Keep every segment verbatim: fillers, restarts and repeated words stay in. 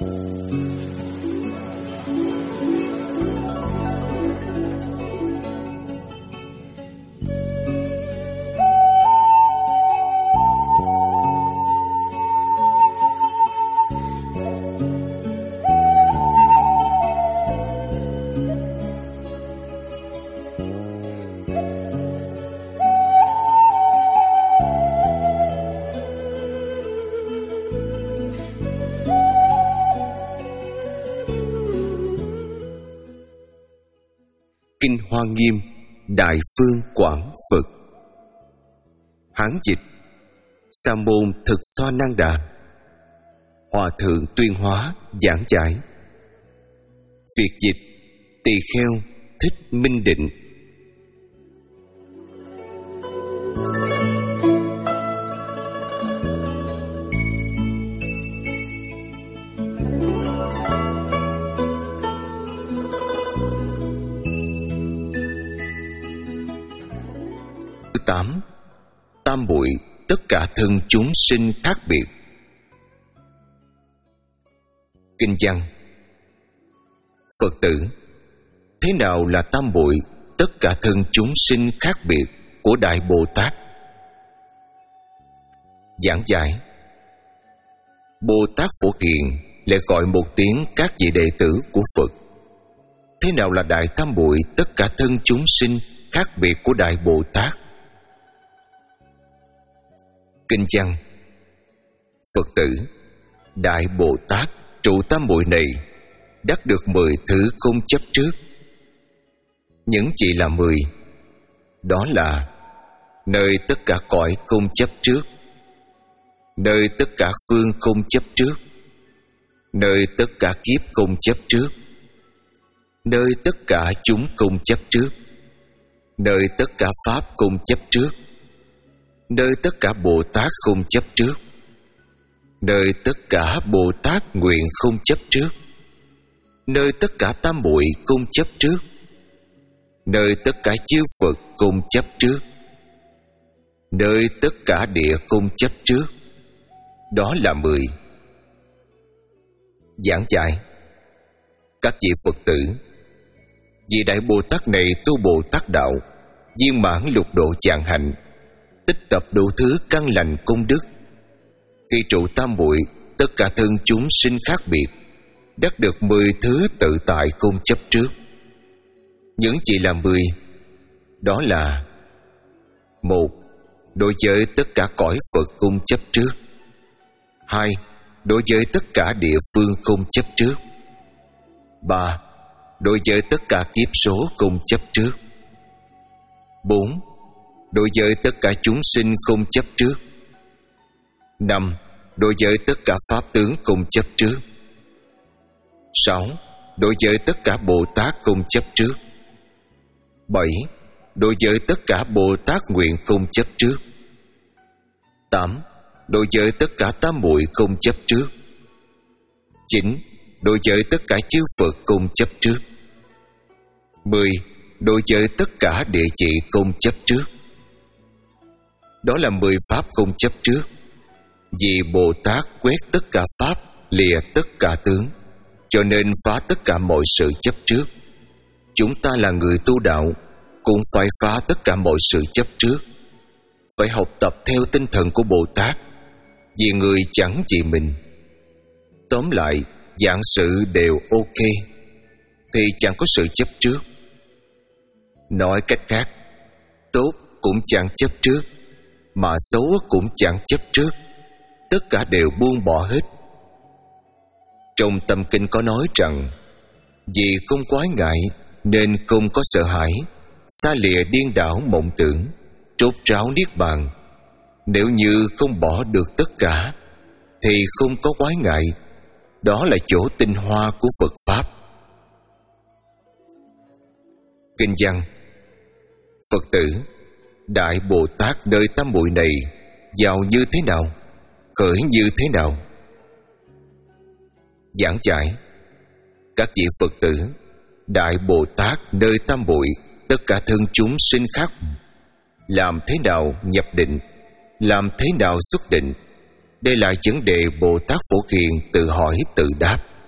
Kinh Hoa Nghiêm Đại Phương Quảng Phật. Hán dịch Sa môn Thực Xoa Năng Đà. Hòa thượng Tuyên Hóa giảng giải. Việt dịch Tỳ Kheo Thích Minh Định. tám. Tam muội tất cả thân chúng sinh khác biệt. Kinh văn. Phật tử, thế nào là tam muội tất cả thân chúng sinh khác biệt của Đại Bồ Tát? Giảng giải. Bồ Tát Phổ Hiền lại gọi một tiếng các vị đệ tử của Phật. Thế nào là đại tam muội tất cả thân chúng sinh khác biệt của Đại Bồ Tát? Kinh văn. Phật tử, Đại Bồ Tát trụ tam muội này đắc được mười thứ không chấp trước. Những chỉ là mười, đó là nơi tất cả cõi không chấp trước, nơi tất cả phương không chấp trước, nơi tất cả kiếp không chấp trước, nơi tất cả chúng không chấp trước, nơi tất cả pháp không chấp trước, nơi tất cả Bồ Tát không chấp trước, nơi tất cả Bồ Tát nguyện không chấp trước, nơi tất cả tam muội không chấp trước, nơi tất cả chư Phật không chấp trước, nơi tất cả địa không chấp trước, đó là mười. Giảng giải. Các vị Phật tử, vị Đại Bồ Tát này tu Bồ Tát đạo, viên mãn lục độ chạng hạnh, tích tập đủ thứ căn lành công đức. Khi trụ tam muội tất cả thân chúng sinh khác biệt, đắc được mười thứ tự tại không chấp trước. Những chỉ là mười, đó là: một. Đối với tất cả cõi Phật không chấp trước. Hai. Đối với tất cả địa phương không chấp trước. Ba. Đối với tất cả kiếp số không chấp trước. Bốn. Đối với tất cả chúng sinh không chấp trước. Năm. Đối với tất cả pháp tướng không chấp trước. Sáu. Đối với tất cả Bồ Tát không chấp trước. Bảy. Đối với tất cả Bồ Tát nguyện không chấp trước. Tám. Đối với tất cả tam muội không chấp trước. Chín. Đối với tất cả chư Phật không chấp trước. Mười. Đối với tất cả địa chỉ không chấp trước. Đó là mười pháp không chấp trước. Vì Bồ Tát quét tất cả pháp, lìa tất cả tướng, cho nên phá tất cả mọi sự chấp trước. Chúng ta là người tu đạo, cũng phải phá tất cả mọi sự chấp trước, phải học tập theo tinh thần của Bồ Tát, vì người chẳng chỉ mình. Tóm lại, vạn sự đều ok, thì chẳng có sự chấp trước. Nói cách khác, tốt cũng chẳng chấp trước, mà xấu cũng chẳng chấp trước, tất cả đều buông bỏ hết. Trong tâm kinh có nói rằng, vì không quái ngại nên không có sợ hãi, xa lìa điên đảo mộng tưởng, trốt ráo niết bàn. Nếu như không bỏ được tất cả thì không có quái ngại, đó là chỗ tinh hoa của Phật Pháp. Kinh văn. Phật tử, Đại Bồ Tát nơi tam muội này vào như thế nào, khởi như thế nào? Giảng giải. Các vị Phật tử, Đại Bồ Tát nơi tam muội tất cả thân chúng sinh khác, làm thế nào nhập định, làm thế nào xuất định? Đây là vấn đề Bồ Tát Phổ Hiền tự hỏi tự đáp.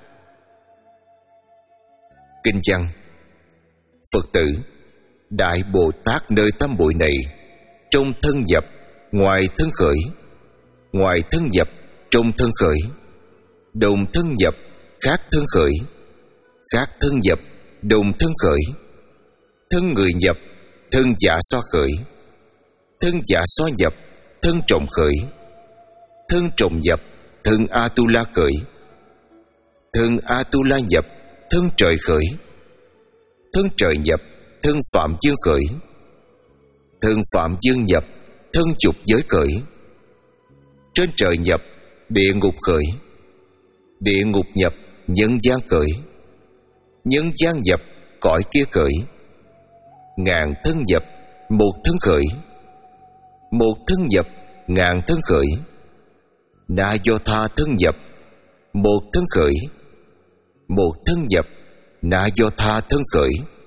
Kinh văn: Phật tử, Đại Bồ Tát nơi tam bội này, trong thân nhập, ngoài thân khởi, ngoài thân nhập, trong thân khởi, đồng thân nhập, khác thân khởi, khác thân nhập, đồng thân khởi, thân người nhập, thân giả xoa khởi, thân giả xoa nhập, thân trọng khởi, thân trọng nhập, thân Atula khởi, thân Atula nhập, thân trời khởi, thân trời nhập, thân Phạm Dương khởi, thân Phạm Dương nhập, thân dục giới khởi, trên trời nhập, địa ngục khởi, địa ngục nhập, nhân gian khởi, nhân gian nhập, cõi kia khởi, ngàn thân nhập, một thân khởi, một thân nhập, ngàn thân khởi, Na Do Tha thân nhập, một thân khởi, một thân nhập, Na Do Tha thân khởi.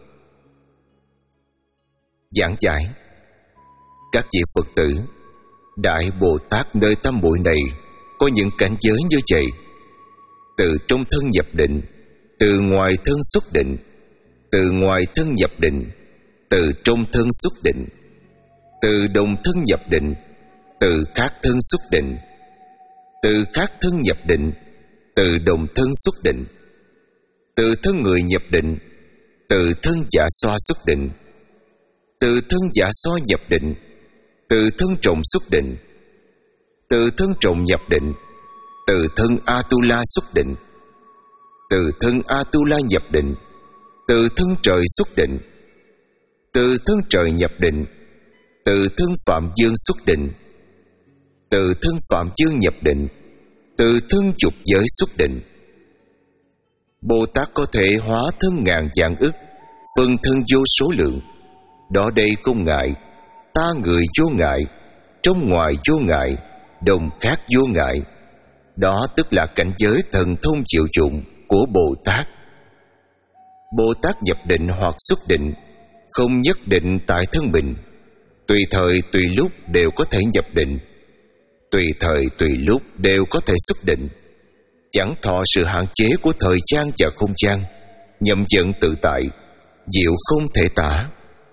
Giảng giải: các vị Phật tử, Đại Bồ Tát nơi tam muội này có những cảnh giới như vậy: từ trong thân nhập định, từ ngoài thân xuất định, từ ngoài thân nhập định, từ trong thân xuất định, từ đồng thân nhập định, từ khác thân xuất định, từ khác thân nhập định, từ đồng thân xuất định, từ thân người nhập định, từ thân giả xoa xuất định, từ thân giả xoa nhập định, từ thân trọng xuất định, từ thân trọng nhập định, từ thân Atula xuất định, từ thân Atula nhập định, từ thân trời xuất định, từ thân trời nhập định, từ thân Phạm Dương xuất định, từ thân Phạm Dương nhập định, từ thân dục giới xuất định. Bồ Tát có thể hóa thân ngàn vạn ức, phân thân vô số lượng. Đó đây không ngại, ta người vô ngại, trong ngoài vô ngại, đồng khác vô ngại. Đó tức là cảnh giới thần thông chịu dụng của Bồ Tát. Bồ Tát nhập định hoặc xuất định không nhất định tại thân mình, tùy thời tùy lúc đều có thể nhập định, tùy thời tùy lúc đều có thể xuất định, chẳng thọ sự hạn chế của thời gian và không gian, nhậm vận tự tại, diệu không thể tả.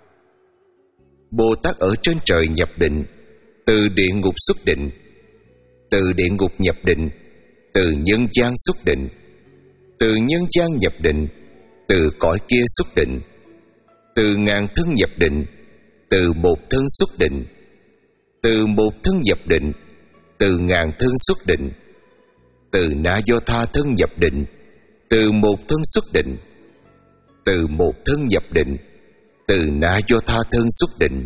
Bồ Tát ở trên trời nhập định, từ địa ngục xuất định, từ địa ngục nhập định, từ nhân gian xuất định, từ nhân gian nhập định, từ cõi kia xuất định, từ ngàn thân nhập định, từ một thân xuất định, từ một thân nhập định, từ ngàn thân xuất định, từ Na Do Tha thân nhập định, từ một thân xuất định, từ một thân nhập định, từ Na Do Tha thân xuất định.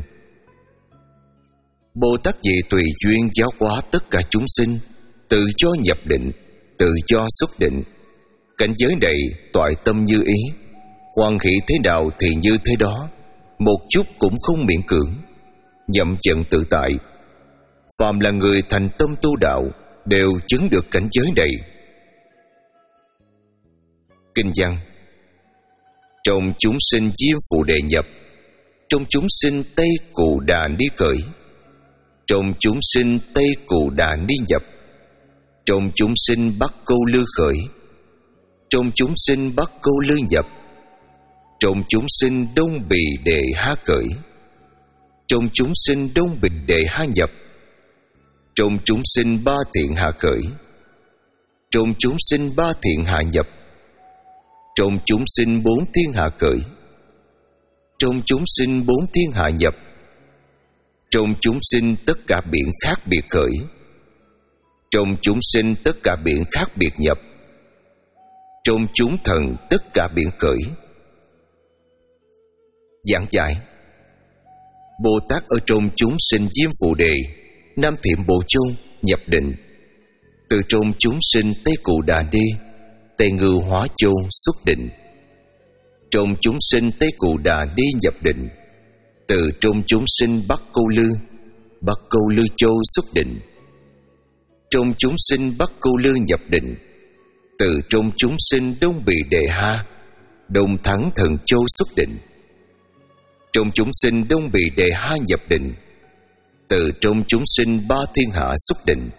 Bồ Tát vì tùy duyên giáo hóa tất cả chúng sinh, tự do nhập định, tự do xuất định. Cảnh giới này toại tâm như ý, hoan hỷ thế nào thì như thế đó, một chút cũng không miễn cưỡng, nhậm vận tự tại. Phàm là người thành tâm tu đạo đều chứng được cảnh giới này. Kinh văn: trong chúng sinh Diêm Phù Đề nhập, trong chúng sinh Tây Cù Đà Ni khởi, trong chúng sinh Tây Cù Đà Ni nhập, trong chúng sinh Bắc Câu Lư khởi, trong chúng sinh Bắc Câu Lư nhập, trong chúng sinh Đông Bì Đề Ha khởi, trong chúng sinh Đông Bì Đề Ha nhập, trong chúng sinh Ba Thiện Hạ khởi, trong chúng sinh Ba Thiện Hạ nhập, trong chúng sinh Bốn Thiên Hạ khởi, trong chúng sinh Bốn Thiên Hạ nhập, trong chúng sinh tất cả biển khác biệt khởi, trong chúng sinh tất cả biển khác biệt nhập, trong chúng thần tất cả biển khởi. Giảng giải: Bồ Tát ở trong chúng sinh Diêm Phù Đề, Nam Thiện Bộ Chôn nhập định, từ trong chúng sinh Tây Cù Đà Ni, Tây Ngư Hóa Châu xuất định, trong chúng sinh Tây Cù Đà Ni nhập định, từ trong chúng sinh Bắc Câu Lư, Bắc Câu Lư Châu xuất định, trong chúng sinh Bắc Câu Lư nhập định, từ trong chúng sinh Đông Bì Đề Ha, Đông Thắng Thần Châu xuất định, trong chúng sinh Đông Bì Đề Ha nhập định, từ trong chúng sinh Ba Thiên Hạ xuất định,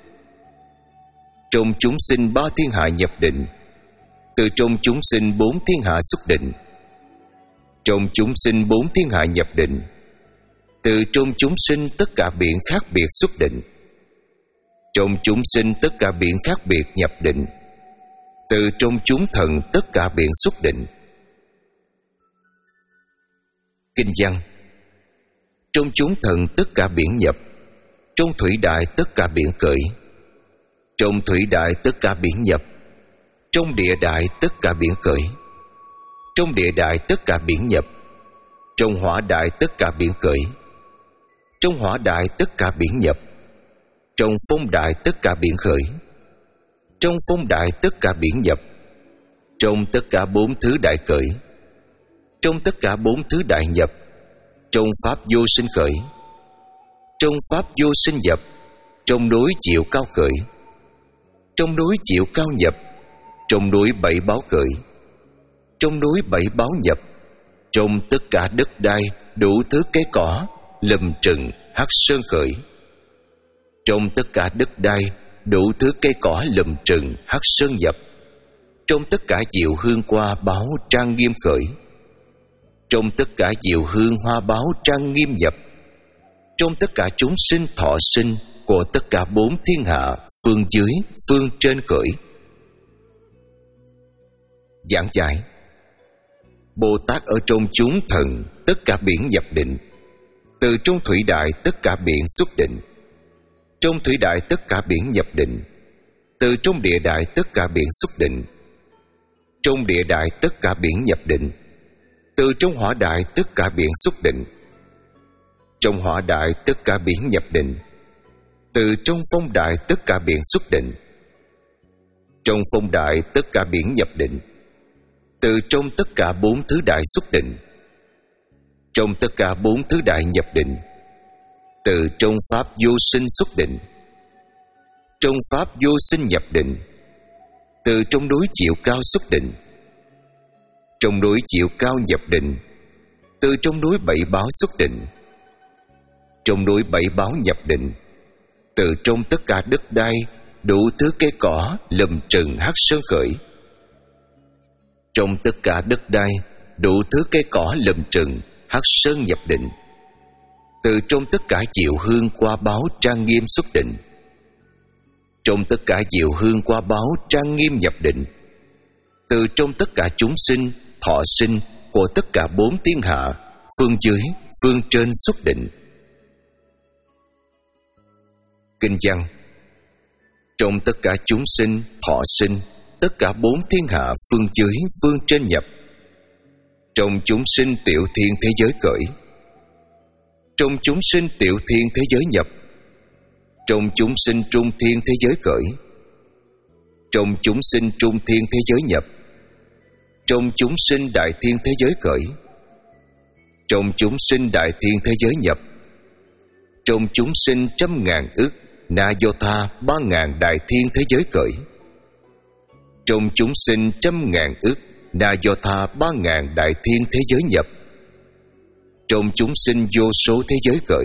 trong chúng sinh Ba Thiên Hạ nhập định, từ trong chúng sinh Bốn Thiên Hạ xuất định, Trong chúng sinh bốn thiên hạ nhập định. Từ trong chúng sinh tất cả biển khác biệt xuất định. Trong chúng sinh tất cả biển khác biệt nhập định. Từ trong chúng thần tất cả biển xuất định. Kinh văn. Trong chúng thần tất cả biển nhập. Trong thủy đại tất cả biển khởi. Trong thủy đại tất cả biển nhập. Trong địa đại tất cả biển khởi. Trong địa đại tất cả biển nhập. Trong hỏa đại tất cả biển khởi. Trong hỏa đại tất cả biển nhập. Trong phong đại tất cả biển khởi. Trong phong đại tất cả biển nhập. Trong tất cả bốn thứ đại khởi. Trong tất cả bốn thứ đại nhập. Trong pháp vô sinh khởi. Trong pháp vô sinh nhập. Trong đối chịu cao khởi. Trong đối chịu cao nhập. Trong đối bảy báo khởi. Trong đối bảy báo nhập. Trong tất cả đất đai đủ thứ cây cỏ, lùm trừng, hắc sơn khởi. Trong tất cả đất đai đủ thứ cây cỏ, lùm trừng, hắc sơn nhập. Trong tất cả diệu hương hoa báo trang nghiêm khởi. Trong tất cả diệu hương hoa báo trang nghiêm nhập. Trong tất cả chúng sinh thọ sinh của tất cả bốn thiên hạ, phương dưới, phương trên khởi. Giảng giải. Bồ Tát ở trong chúng thần tất cả biển nhập định. Từ trong thủy đại tất cả biển xuất định. Trong thủy đại tất cả biển nhập định. Từ trong địa đại tất cả biển xuất định. Trong địa đại tất cả biển nhập định. Từ trong hỏa đại tất cả biển xuất định. Trong hỏa đại tất cả biển nhập định. Từ trong phong đại tất cả biển xuất định. Trong phong đại tất cả biển nhập định. Từ trong tất cả bốn thứ đại xuất định. Trong tất cả bốn thứ đại nhập định. Từ trong pháp vô sinh xuất định. Trong pháp vô sinh nhập định. Từ trong đối chịu cao xuất định. Trong đối chịu cao nhập định. Từ trong đối bảy báo xuất định. Trong đối bảy báo nhập định. Từ trong tất cả đất đai đủ thứ cây cỏ, lùm trừng, hắc sơn khởi. Trong tất cả đất đai đủ thứ cây cỏ, lùm trừng, hắc sơn nhập định. Từ trong tất cả diệu hương qua báo trang nghiêm xuất định. Trong tất cả diệu hương qua báo trang nghiêm nhập định. Từ trong tất cả chúng sinh thọ sinh của tất cả bốn thiên hạ, phương dưới, phương trên xuất định. Kinh văn. Trong tất cả chúng sinh thọ sinh tất cả bốn thiên hạ, phương dưới, phương trên nhập. Trong chúng sinh tiểu thiên thế giới khởi. Trong chúng sinh tiểu thiên thế giới nhập. Trong chúng sinh trung thiên thế giới khởi. Trong chúng sinh trung thiên thế giới nhập. Trong chúng sinh đại thiên thế giới khởi. Trong chúng sinh đại thiên thế giới nhập. Trong chúng sinh trăm ngàn ức na do tha ba ngàn đại thiên thế giới khởi. Trong chúng sinh trăm ngàn ức na do tha ba ngàn đại thiên thế giới nhập. Trong chúng sinh vô số thế giới khởi.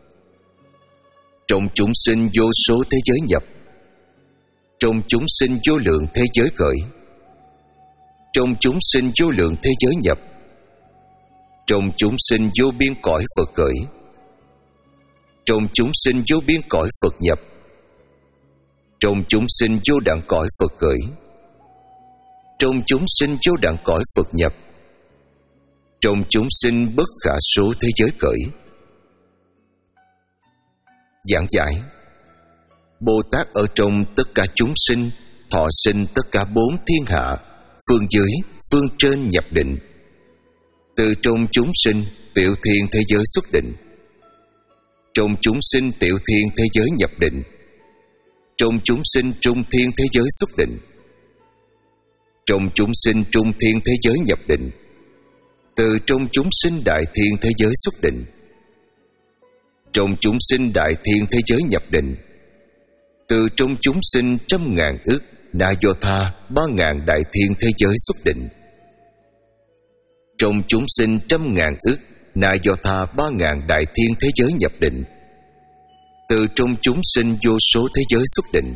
Trong chúng sinh vô số thế giới nhập. Trong chúng sinh vô lượng thế giới khởi. Trong chúng sinh vô lượng thế giới nhập. Trong chúng sinh vô biên cõi Phật khởi. Trong chúng sinh vô biên cõi Phật nhập. Trong chúng sinh vô đẳng cõi Phật khởi. Trong chúng sinh vô đẳng cõi Phật nhập. Trong chúng sinh bất khả số thế giới khởi. Giảng giải. Bồ Tát ở trong tất cả chúng sinh thọ sinh tất cả bốn thiên hạ, phương dưới, phương trên nhập định. Từ trong chúng sinh tiểu thiên thế giới xuất định. Trong chúng sinh tiểu thiên thế giới nhập định. Trong chúng sinh trung thiên thế giới xuất định. Trong chúng sinh trung thiên thế giới nhập định. Từ trong chúng sinh đại thiên thế giới xuất định. Trong chúng sinh đại thiên thế giới nhập định. Từ trong chúng sinh trăm ngàn ức na do tha ba ngàn đại thiên thế giới xuất định. Trong chúng sinh trăm ngàn ức na do tha ba ngàn đại thiên thế giới nhập định. Từ trong chúng sinh vô số thế giới xuất định.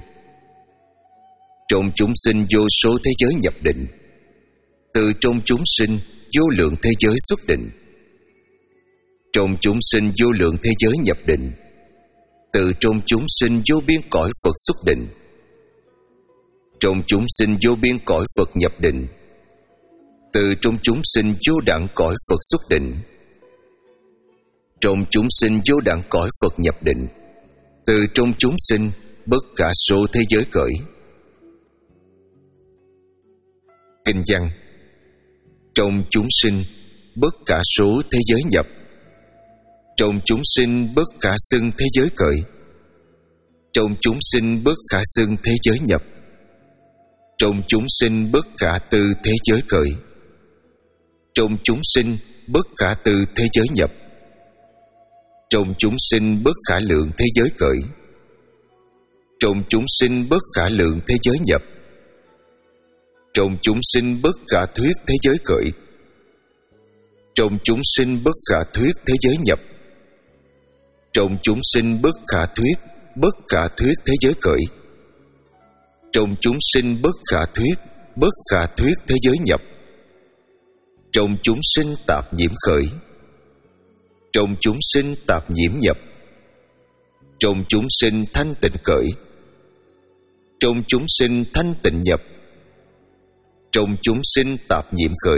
Trong chúng sinh vô số thế giới nhập định. Từ trong chúng sinh vô lượng thế giới xuất định. Trong chúng sinh vô lượng thế giới nhập định. Từ trong chúng sinh vô biên cõi Phật xuất định. Trong chúng sinh vô biên cõi Phật nhập định. Từ trong chúng sinh vô đẳng cõi Phật xuất định. Trong chúng sinh vô đẳng cõi Phật nhập định. Từ trong chúng sinh bất cả số thế giới cởi. Kinh văn: trong chúng sinh bất cả số thế giới nhập. Trong chúng sinh bất khả xưng thế giới cởi. Trong chúng sinh bất khả xưng thế giới nhập. Trong chúng sinh bất khả tư thế giới cởi. Trong chúng sinh bất khả tư thế giới nhập. Trong chúng sinh bất khả lượng thế giới cởi. Trong chúng sinh bất khả lượng thế giới nhập. Trong chúng sinh bất khả thuyết thế giới cởi. Trong chúng sinh bất khả thuyết thế giới nhập. Trong chúng sinh bất khả thuyết, bất khả thuyết thế giới cởi. Trong chúng sinh bất khả thuyết, bất khả thuyết thế giới nhập. Trong chúng sinh tạp nhiễm khởi. Trong chúng sinh tạp nhiễm nhập. Trong chúng sinh thanh tịnh cởi. Trong chúng sinh thanh tịnh nhập. Trong chúng sinh tạp nhiễm khởi.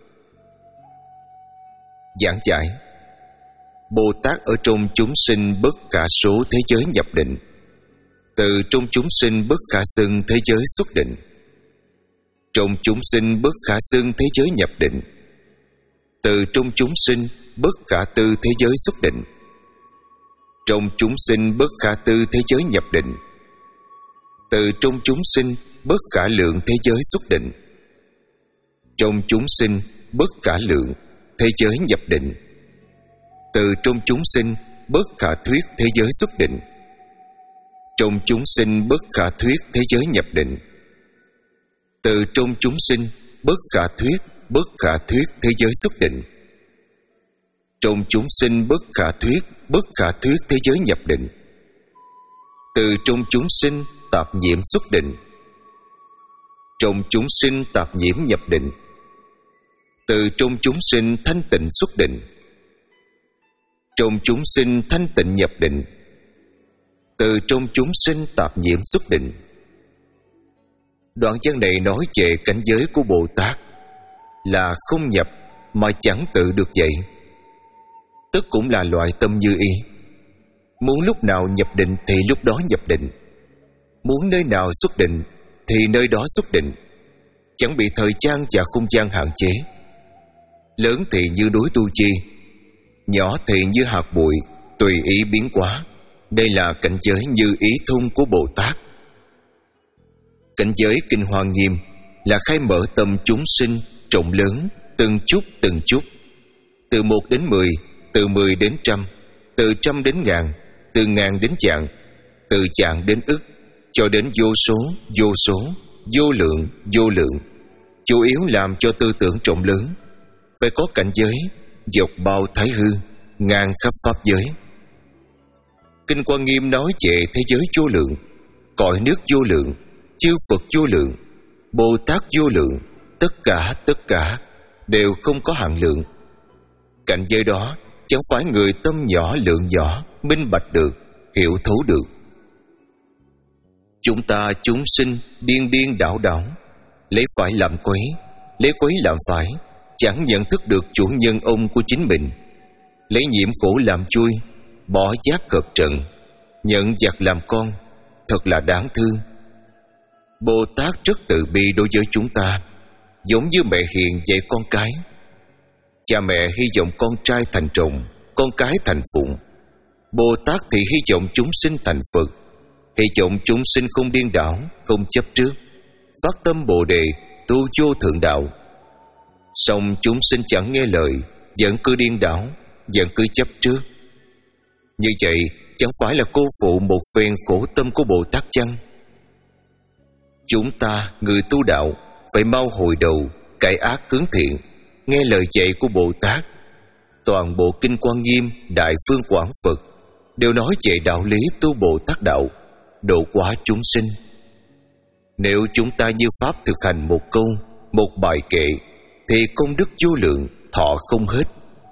Giảng giải: Bồ Tát ở trong chúng sinh bất khả số thế giới nhập định. Từ trong chúng sinh bất khả xưng thế giới xuất định. Trong chúng sinh bất khả xưng thế giới nhập định. Từ trong chúng sinh bất khả tư thế giới xuất định. Trong chúng sinh bất khả tư thế giới nhập định. Từ trong chúng sinh bất khả lượng thế giới xuất định. Trong chúng sinh bất khả lượng thế giới nhập định. Từ trong chúng sinh bất khả thuyết thế giới xuất định. Trong chúng sinh bất khả thuyết thế giới nhập định. Từ trong chúng sinh bất khả thuyết, bất khả thuyết thế giới xuất định. Trong chúng sinh bất khả thuyết, bất khả thuyết thế giới nhập định. Từ trong chúng sinh tạp nhiễm xuất định. Trong chúng sinh tạp nhiễm nhập định. Từ trong chúng sinh thanh tịnh xuất định. Trong chúng sinh thanh tịnh nhập định. Từ trong chúng sinh tạp nhiễm xuất định. Đoạn văn này nói về cảnh giới của Bồ Tát là không nhập mà chẳng tự được vậy. Tức cũng là loại tâm như ý. Muốn lúc nào nhập định thì lúc đó nhập định. Muốn nơi nào xuất định thì nơi đó xuất định. Chẳng bị thời gian và không gian hạn chế. Lớn thì như núi Tu Chi, nhỏ thì như hạt bụi, tùy ý biến hóa. Đây là cảnh giới như ý thông của Bồ Tát. Cảnh giới Kinh Hoa Nghiêm là khai mở tâm chúng sinh rộng lớn, từng chút từng chút, từ một đến mười, từ mười đến trăm, từ trăm đến ngàn, từ ngàn đến vạn, từ vạn đến ức, cho đến vô số, vô số, vô lượng, vô lượng. Chủ yếu làm cho tư tưởng rộng lớn, phải có cảnh giới dọc bao thái hư, ngang khắp pháp giới. Kinh Hoa Nghiêm nói về thế giới vô lượng, cõi nước vô lượng, chư Phật vô lượng, Bồ Tát vô lượng, tất cả tất cả đều không có hạn lượng. Cảnh giới đó chẳng phải người tâm nhỏ lượng nhỏ minh bạch được, hiểu thấu được. Chúng ta chúng sinh điên điên đảo đảo, lấy phải làm quấy, lấy quấy làm phải, chẳng nhận thức được chủ nhân ông của chính mình, lấy nhiễm khổ làm chui, bỏ giác cợt trần, nhận giặc làm con, thật là đáng thương. Bồ Tát rất từ bi đối với chúng ta, giống như mẹ hiền dạy con cái. Cha mẹ hy vọng con trai thành trùng, con cái thành phụng. Bồ Tát thì hy vọng chúng sinh thành Phật, hy vọng chúng sinh không điên đảo, không chấp trước, phát tâm Bồ Đề, tu vô thượng đạo. Song chúng sinh chẳng nghe lời, vẫn cứ điên đảo, vẫn cứ chấp trước. Như vậy chẳng phải là cô phụ một phen khổ tâm của Bồ Tát chăng? Chúng ta người tu đạo phải mau hồi đầu, cải ác hướng thiện, nghe lời dạy của Bồ Tát. Toàn bộ Kinh Hoa Nghiêm, Đại Phương Quảng Phật đều nói về đạo lý tu Bồ Tát đạo, độ hóa chúng sinh. Nếu chúng ta như pháp thực hành một câu, một bài kệ, thì công đức vô lượng, thọ không hết.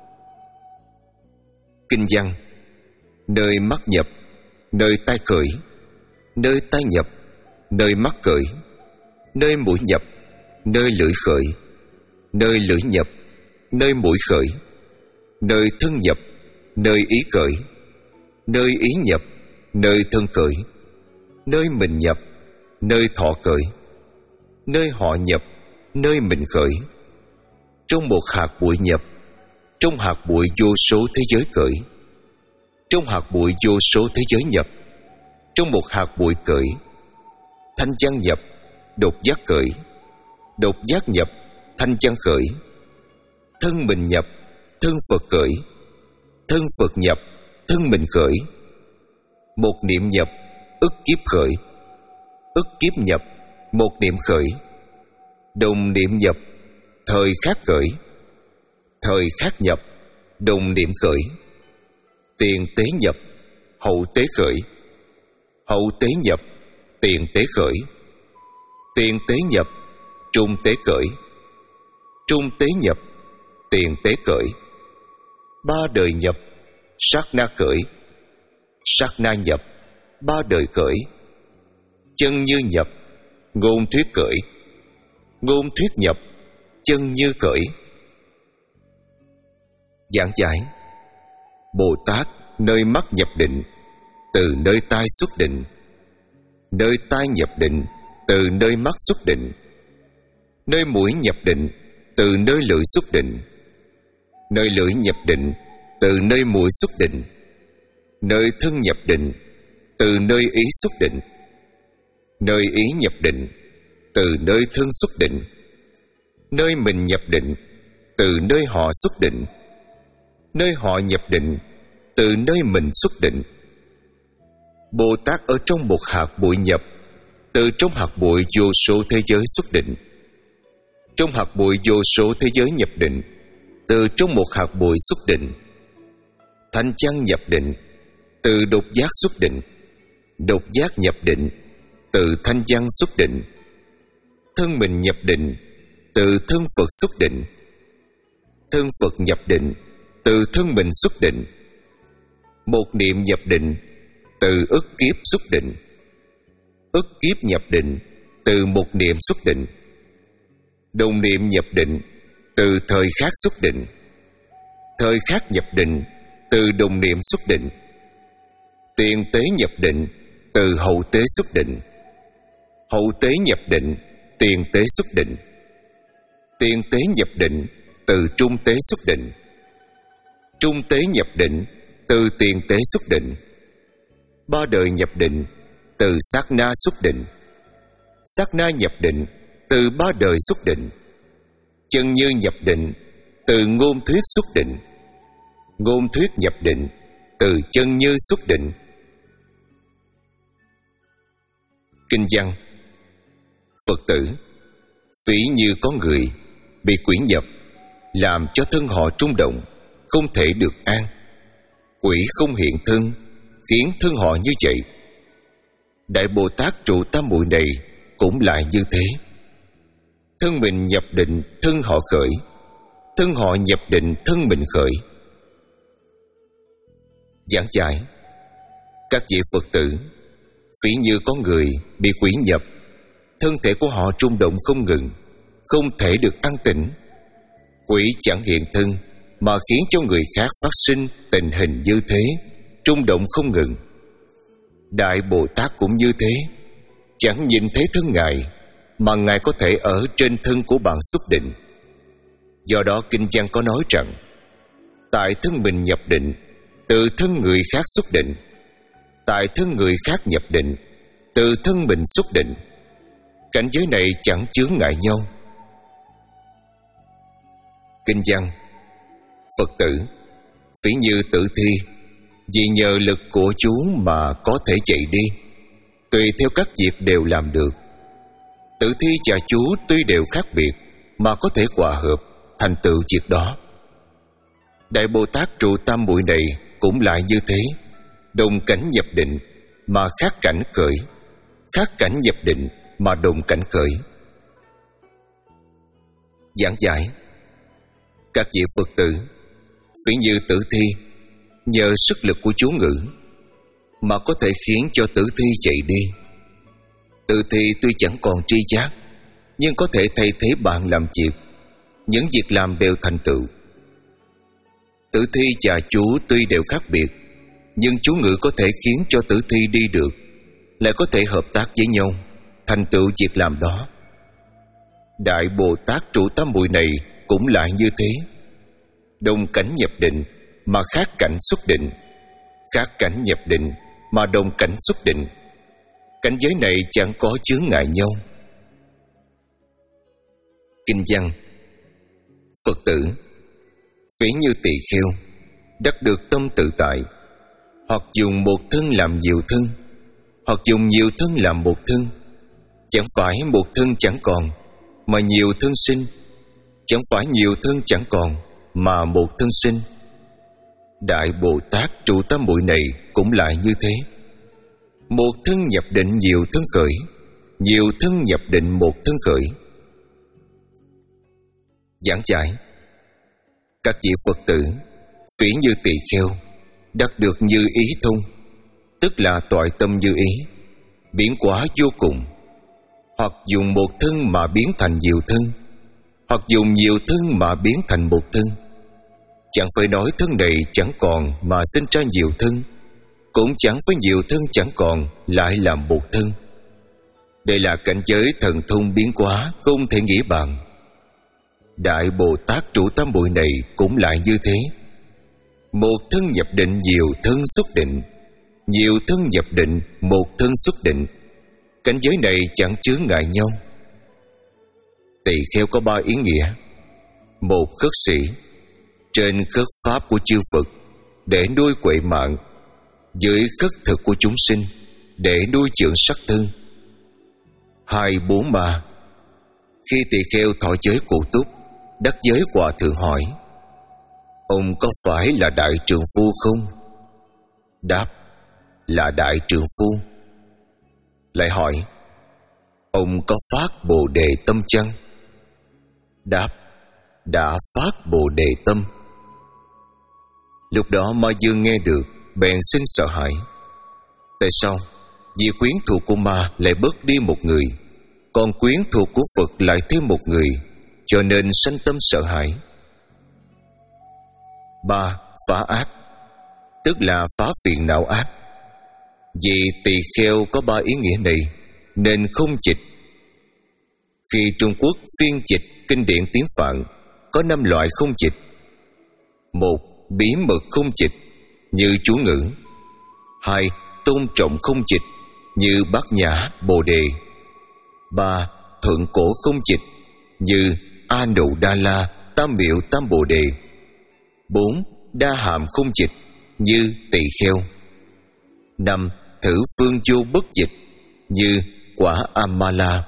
Kinh văn: nơi mắt nhập, nơi tai khởi, nơi tai nhập, nơi mắt khởi, nơi mũi nhập, nơi lưỡi khởi, nơi lưỡi nhập, nơi mũi khởi, nơi thân nhập, nơi ý khởi, nơi ý nhập, nơi thân khởi, nơi mình nhập, nơi thọ khởi, nơi họ nhập, nơi mình khởi. Trong một hạt bụi nhập, trong hạt bụi vô số thế giới khởi, trong hạt bụi vô số thế giới nhập, trong một hạt bụi khởi. Thanh văn nhập, độc giác khởi, độc giác nhập, thanh văn khởi. Thân mình nhập, thân Phật khởi, thân Phật nhập, thân mình khởi. Một niệm nhập, ức kiếp khởi, ức kiếp nhập, một niệm khởi. Đồng niệm nhập, thời khắc khởi, thời khắc nhập, đồng niệm khởi. Tiền tế nhập, hậu tế khởi, hậu tế nhập, tiền tế khởi. Tiền tế nhập, trung tế khởi, trung tế nhập, tiền tế khởi. Ba đời nhập, sát na khởi, sát na nhập, ba đời khởi. Chân như nhập, ngôn thuyết khởi, ngôn thuyết nhập, chân như khởi. Giảng giải: Bồ Tát nơi mắt nhập định, từ nơi tai xuất định. Nơi tai nhập định, từ nơi mắt xuất định. Nơi mũi nhập định, từ nơi lưỡi xuất định. Nơi lưỡi nhập định, từ nơi mũi xuất định. Nơi thân nhập định, từ nơi ý xuất định. Nơi ý nhập định, từ nơi thân xuất định. Nơi mình nhập định, từ nơi họ xuất định. Nơi họ nhập định, từ nơi mình xuất định. Bồ Tát ở trong một hạt bụi nhập, từ trong hạt bụi vô số thế giới xuất định. Trong hạt bụi vô số thế giới nhập định, từ trong một hạt bụi xuất định. Thanh văn nhập định, từ độc giác xuất định. Độc giác nhập định, từ thanh văn xuất định. Thân mình nhập định, từ thân Phật xuất định. Thân Phật nhập định, từ thân mình xuất định. Một niệm nhập định, từ ức kiếp xuất định. Ức kiếp nhập định, từ một niệm xuất định. Đồng niệm nhập định, từ thời khắc xuất định. Thời khắc nhập định, từ đồng niệm xuất định. Tiền tế nhập định, từ hậu tế xuất định. Hậu tế nhập định, tiền tế xuất định. Tiền tế nhập định, từ trung tế xuất định. Trung tế nhập định, từ tiền tế xuất định. Ba đời nhập định, từ sát na xuất định. Sát na nhập định, từ ba đời xuất định. Chân như nhập định, từ ngôn thuyết xuất định. Ngôn thuyết nhập định, từ chân như xuất định. Kinh văn: Phật tử, ví như có người bị quỷ nhập, làm cho thân họ trung động, không thể được an. Quỷ không hiện thân, khiến thân họ như vậy. Đại Bồ Tát trụ tam muội này cũng lại như thế. Thân mình nhập định, thân họ khởi. Thân họ nhập định, thân mình khởi. Giảng giải: Các vị Phật tử, ví như có người bị quỷ nhập, thân thể của họ trung động không ngừng, không thể được an tĩnh. Quỷ chẳng hiện thân, mà khiến cho người khác phát sinh tình hình như thế, trung động không ngừng. Đại Bồ Tát cũng như thế, chẳng nhìn thấy thân Ngài, mà Ngài có thể ở trên thân của bạn xuất định. Do đó kinh văn có nói rằng, tại thân mình nhập định, từ thân người khác xuất định. Tại thân người khác nhập định, từ thân mình xuất định. Cảnh giới này chẳng chướng ngại nhau. Kinh văn: Phật tử, ví như tử thi, vì nhờ lực của chú mà có thể chạy đi, tùy theo các việc đều làm được. Tử thi và chú tuy đều khác biệt, mà có thể hòa hợp thành tựu việc đó. Đại Bồ Tát trụ tam muội này cũng lại như thế, đồng cảnh nhập định mà khác cảnh khởi, khác cảnh nhập định mà đồng cảnh khởi. Giảng giải: Các vị Phật tử, ví như tử thi nhờ sức lực của chú ngữ mà có thể khiến cho tử thi chạy đi. Tử thi tuy chẳng còn tri giác, nhưng có thể thay thế bạn làm việc. Những việc làm đều thành tựu. Tử thi và chú tuy đều khác biệt, nhưng chú ngữ có thể khiến cho tử thi đi được, lại có thể hợp tác với nhau, thành tựu việc làm đó. Đại Bồ Tát trụ tam muội này cũng lại như thế. Đồng cảnh nhập định mà khác cảnh xuất định, khác cảnh nhập định mà đồng cảnh xuất định. Cảnh giới này chẳng có chướng ngại nhau. Kinh văn: Phật tử, ví như tỳ kheo đắc được tâm tự tại, hoặc dùng một thân làm nhiều thân, hoặc dùng nhiều thân làm một thân. Chẳng phải một thân chẳng còn, mà nhiều thân sinh. Chẳng phải nhiều thân chẳng còn, mà một thân sinh. Đại Bồ Tát trụ tam muội này cũng lại như thế. Một thân nhập định nhiều thân khởi, nhiều thân nhập định một thân khởi. Giảng giải: các vị Phật tử, ví như tỳ kheo đắc được như ý thông, tức là toại tâm như ý, biến hóa vô cùng. Hoặc dùng một thân mà biến thành nhiều thân, hoặc dùng nhiều thân mà biến thành một thân. Chẳng phải nói thân này chẳng còn mà sinh ra nhiều thân, cũng chẳng phải nhiều thân chẳng còn lại làm một thân. Đây là cảnh giới thần thông biến hóa không thể nghĩ bàn. Đại Bồ Tát trụ tam muội này cũng lại như thế. Một thân nhập định nhiều thân xuất định, nhiều thân nhập định một thân xuất định. Cảnh giới này chẳng chướng ngại nhau. Tỳ kheo có ba ý nghĩa: một, khất sĩ, trên khất pháp của chư Phật để nuôi huệ mạng, dưới khất thực của chúng sinh để nuôi dưỡng sắc thân. Hai, bốn ma. Khi tỳ kheo thọ giới cụ túc, đắc giới Hòa Thượng hỏi: ông có phải là đại trượng phu không? Đáp: là đại trượng phu. Lại hỏi: ông có phát Bồ Đề tâm chăng? Đáp: đã phát Bồ Đề tâm. Lúc đó Ma Dương nghe được, bèn sinh sợ hãi. Tại sao? Vì quyến thuộc của ma lại bớt đi một người, còn quyến thuộc của Phật lại thêm một người, cho nên sanh tâm sợ hãi. Ba, phá ác, tức là phá phiền não ác. Vì tỳ kheo có ba ý nghĩa này nên không dịch. Khi Trung Quốc phiên dịch kinh điển tiếng Phạn có năm loại không dịch. Một, bí mật không dịch như chú ngữ. Hai, tôn trọng không dịch như Bát Nhã Bồ Đề. Ba, thuận cổ không dịch như A Nụ Đa La Tam Miệu Tam Bồ Đề. Bốn, đa hàm không dịch như tỳ kheo. Năm, thử phương vô bất dịch như quả Amala.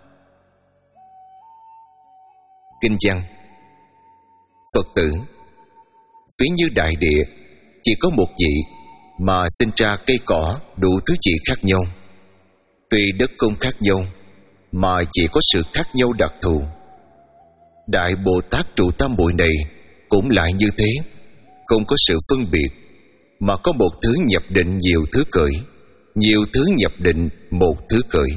Kinh văn: Phật tử, ví như đại địa chỉ có một vị mà sinh ra cây cỏ đủ thứ vị khác nhau. Tuy đất không khác nhau mà chỉ có sự khác nhau đặc thù. Đại Bồ Tát trụ tam muội này cũng lại như thế, không có sự phân biệt, mà có một thứ nhập định nhiều thứ khởi, nhiều thứ nhập định một thứ khởi.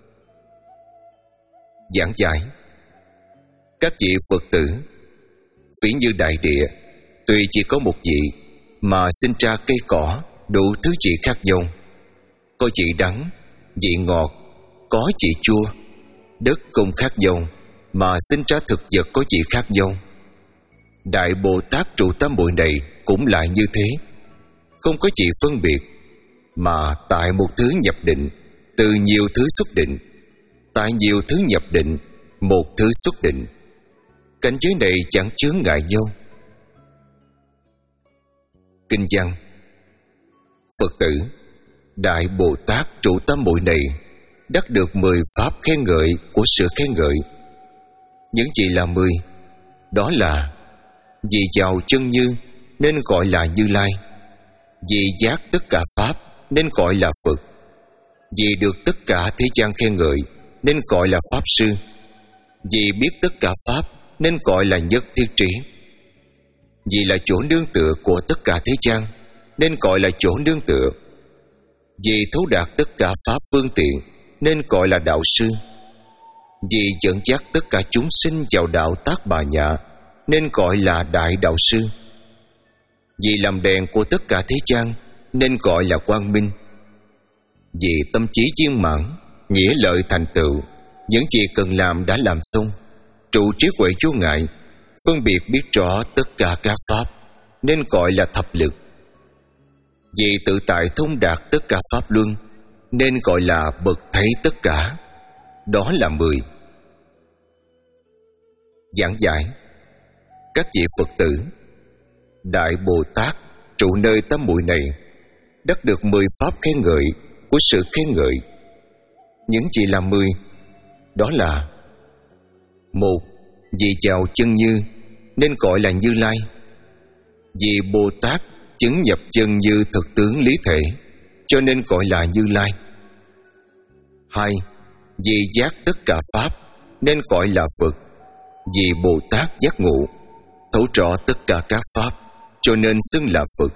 Giảng giải: các vị Phật tử, ví như đại địa tuy chỉ có một vị mà sinh ra cây cỏ đủ thứ vị khác nhau, có vị đắng, vị ngọt, có vị chua. Đất không khác nhau mà sinh ra thực vật có vị khác nhau. Đại Bồ Tát trụ tam muội này cũng lại như thế, không có gì phân biệt, mà tại một thứ nhập định từ nhiều thứ xuất định, tại nhiều thứ nhập định một thứ xuất định. Cảnh giới này chẳng chướng ngại nhau. Kinh văn: Phật tử, Đại Bồ Tát trụ tam muội này đắc được mười pháp khen ngợi của sự khen ngợi. Những gì là mười? Đó là: vì giàu chân như nên gọi là Như Lai, vì giác tất cả pháp nên gọi là Phật, vì được tất cả thế gian khen ngợi nên gọi là Pháp Sư, vì biết tất cả pháp nên gọi là Nhất Thiết Trí, Vì là chỗ nương tựa của tất cả thế gian nên gọi là chỗ nương tựa. Vì thấu đạt tất cả pháp phương tiện nên gọi là đạo sư. Vì dẫn dắt tất cả chúng sinh vào đạo Tác Bà Nhã nên gọi là đại đạo sư. Vì làm đèn của tất cả thế gian nên gọi là quang minh. Vì tâm trí viên mãn, nghĩa lợi thành tựu, những gì cần làm đã làm xong, trụ trí huệ vô ngại, phân biệt biết rõ tất cả các pháp nên gọi là thập lực. Vì tự tại thông đạt tất cả pháp luân nên gọi là bậc thấy tất cả, đó là mười. Giảng giải. Các vị Phật tử, Đại Bồ Tát trụ nơi tam muội này đắc được mười pháp khen ngợi của sự khen ngợi. Những gì là mười? Đó là: một, vì vào chân như nên gọi là Như Lai. Vì Bồ Tát chứng nhập chân như thực tướng lý thể cho nên gọi là Như Lai. Hai, vì giác tất cả pháp nên gọi là Phật. Vì Bồ Tát giác ngộ, thấu rõ tất cả các pháp cho nên xưng là Phật.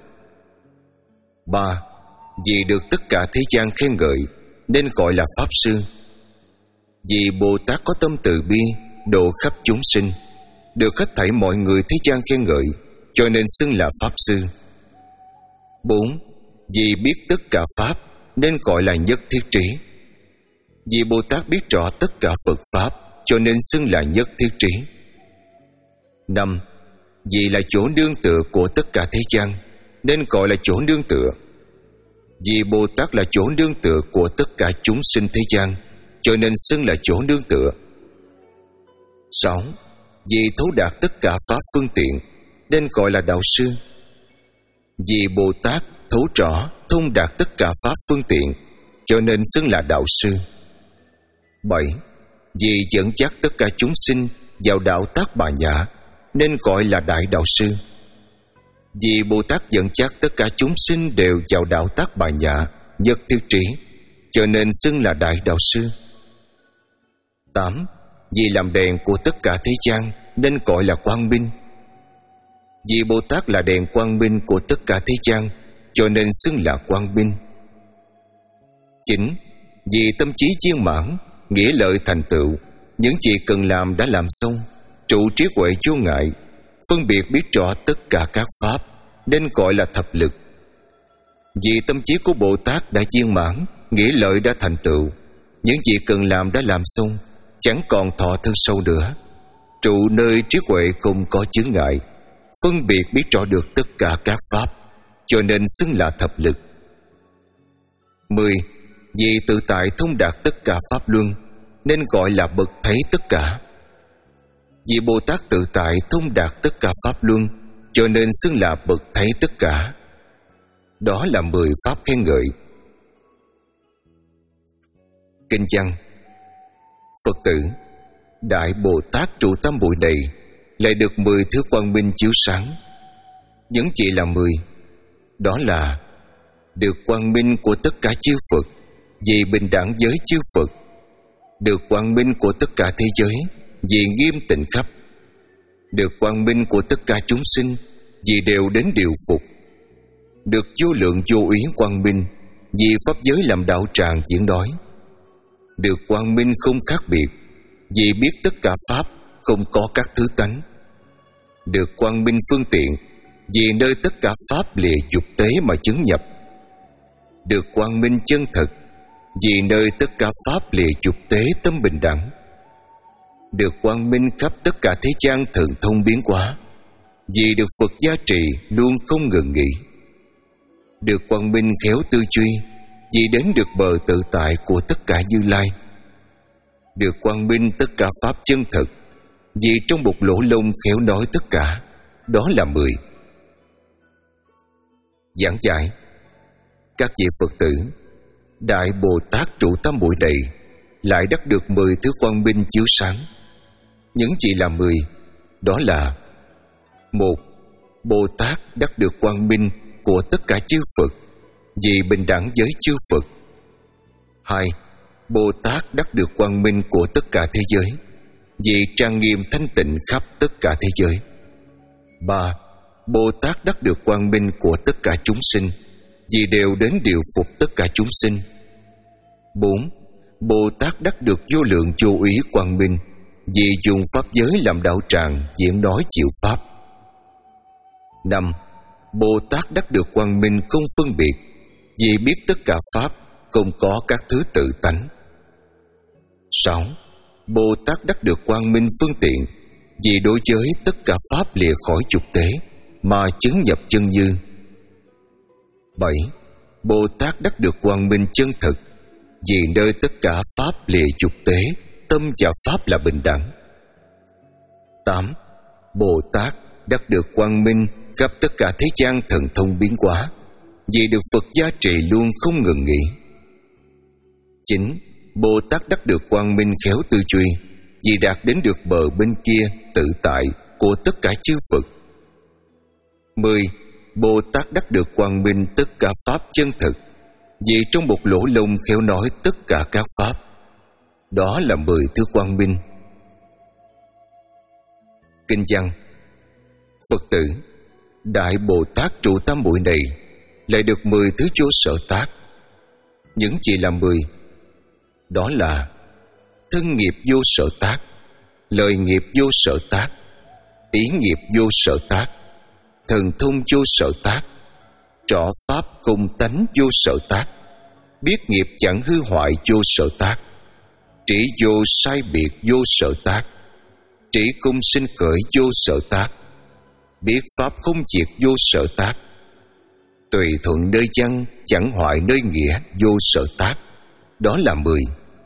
Ba, vì được tất cả thế gian khen ngợi nên gọi là Pháp Sư. Vì Bồ Tát có tâm từ bi, độ khắp chúng sinh, được hết thảy mọi người thế gian khen ngợi cho nên xưng là Pháp Sư. Bốn, vì biết tất cả pháp nên gọi là Nhất Thiết Trí. Vì Bồ Tát biết rõ tất cả Phật pháp cho nên xưng là Nhất Thiết Trí. Năm, vì là chỗ nương tựa của tất cả thế gian nên gọi là chỗ nương tựa. Vì Bồ Tát là chỗ nương tựa của tất cả chúng sinh thế gian cho nên xưng là chỗ nương tựa. Sáu, vì thấu đạt tất cả pháp phương tiện nên gọi là đạo sư. Vì Bồ Tát thấu rõ thông đạt tất cả pháp phương tiện cho nên xưng là đạo sư. Bảy, vì dẫn dắt tất cả chúng sinh vào đạo Tác Bà Nhã nên gọi là đại đạo sư. Vì Bồ Tát dẫn dắt tất cả chúng sinh đều vào đạo Tác Bà Nhã Nhất Thiết Trí cho nên xưng là đại đạo sư. Tám, vì làm đèn của tất cả thế gian nên gọi là quang minh. Vì Bồ Tát là đèn quang minh của tất cả thế gian cho nên xưng là quang minh. Chín, vì tâm trí viên mãn, nghĩa lợi thành tựu, những gì cần làm đã làm xong, trụ trí huệ vô ngại, phân biệt biết rõ tất cả các pháp nên gọi là thập lực. Vì tâm trí của Bồ Tát đã viên mãn, nghĩa lợi đã thành tựu, những gì cần làm đã làm xong, chẳng còn thọ thân sâu nữa, trụ nơi trí huệ không có chướng ngại, phân biệt biết rõ được tất cả các pháp cho nên xưng là thập lực. Mười, vì tự tại thông đạt tất cả pháp luân nên gọi là bậc thấy tất cả. Vì Bồ Tát tự tại thông đạt tất cả pháp luân cho nên xưng là bậc thấy tất cả, đó là mười pháp khen ngợi. Kinh văn. Phật tử, Đại Bồ Tát trụ tam muội này lại được mười thứ quang minh chiếu sáng. Những gì là mười? Đó là được quang minh của tất cả chư Phật vì bình đẳng với chư Phật, được quang minh của tất cả thế giới vì nghiêm tịnh khắp, được quang minh của tất cả chúng sinh vì đều đến điều phục, được vô lượng vô úy quang minh vì pháp giới làm đạo tràng diễn nói, được quang minh không khác biệt vì biết tất cả pháp không có các thứ tánh, được quang minh phương tiện vì nơi tất cả pháp lìa dục tế mà chứng nhập, được quang minh chân thực vì nơi tất cả pháp lìa dục tế tâm bình đẳng, được quang minh khắp tất cả thế gian thần thông biến hóa vì được Phật gia trì luôn không ngừng nghỉ, được quang minh khéo tư duy vì đến được bờ tự tại của tất cả Như Lai, được quang minh tất cả pháp chân thực vì trong một lỗ lông khéo nói tất cả, đó là mười. Giảng giải. Các vị Phật tử, Đại Bồ Tát trụ tam muội này lại đắc được mười thứ quang minh chiếu sáng. Những gì là mười? Đó là: một, Bồ Tát đắc được quang minh của tất cả chư Phật vì bình đẳng với chư Phật. Hai, Bồ Tát đắc được quang minh của tất cả thế giới vì trang nghiêm thanh tịnh khắp tất cả thế giới. Ba, Bồ Tát đắc được quang minh của tất cả chúng sinh, vì đều đến điều phục tất cả chúng sinh. Bốn. Bồ Tát đắc được vô lượng vô úy quang minh, vì dùng pháp giới làm đạo tràng diễn nói diệu pháp. Năm. Bồ Tát đắc được quang minh không phân biệt, vì biết tất cả pháp không có các thứ tự tánh. Sáu. Bồ Tát đắc được quang minh phương tiện, vì đối với tất cả pháp lìa khỏi dục tế mà chứng nhập chân như. Bảy. Bồ Tát đắc được quang minh chân thực, vì nơi tất cả pháp lìa dục tế, tâm và pháp là bình đẳng. Tám. Bồ Tát đắc được quang minh khắp tất cả thế gian thần thông biến hóa, vì được Phật gia trì luôn không ngừng nghỉ. Chín. Bồ Tát đắc được quang minh khéo tư duy, vì đạt đến được bờ bên kia tự tại của tất cả chư Phật. Mười. Bồ Tát đắc được quang minh tất cả pháp chân thực, vì trong một lỗ lông khéo nói tất cả các pháp. Đó là mười thứ quang minh. Kinh văn: Phật tử, Đại Bồ Tát trụ tam muội này lại được mười thứ vô sở tác. Những gì là mười? Đó là thân nghiệp vô sở tác, lời nghiệp vô sở tác, ý nghiệp vô sở tác, thần thông vô sở tác, trọ pháp cùng tánh vô sở tác, biết nghiệp chẳng hư hoại vô sở tác, trí vô sai biệt vô sở tác, trí cung sinh khởi vô sở tác, biết pháp không diệt vô sở tác, tùy thuận nơi văn chẳng hoại nơi nghĩa vô sở tác. Đó là mười.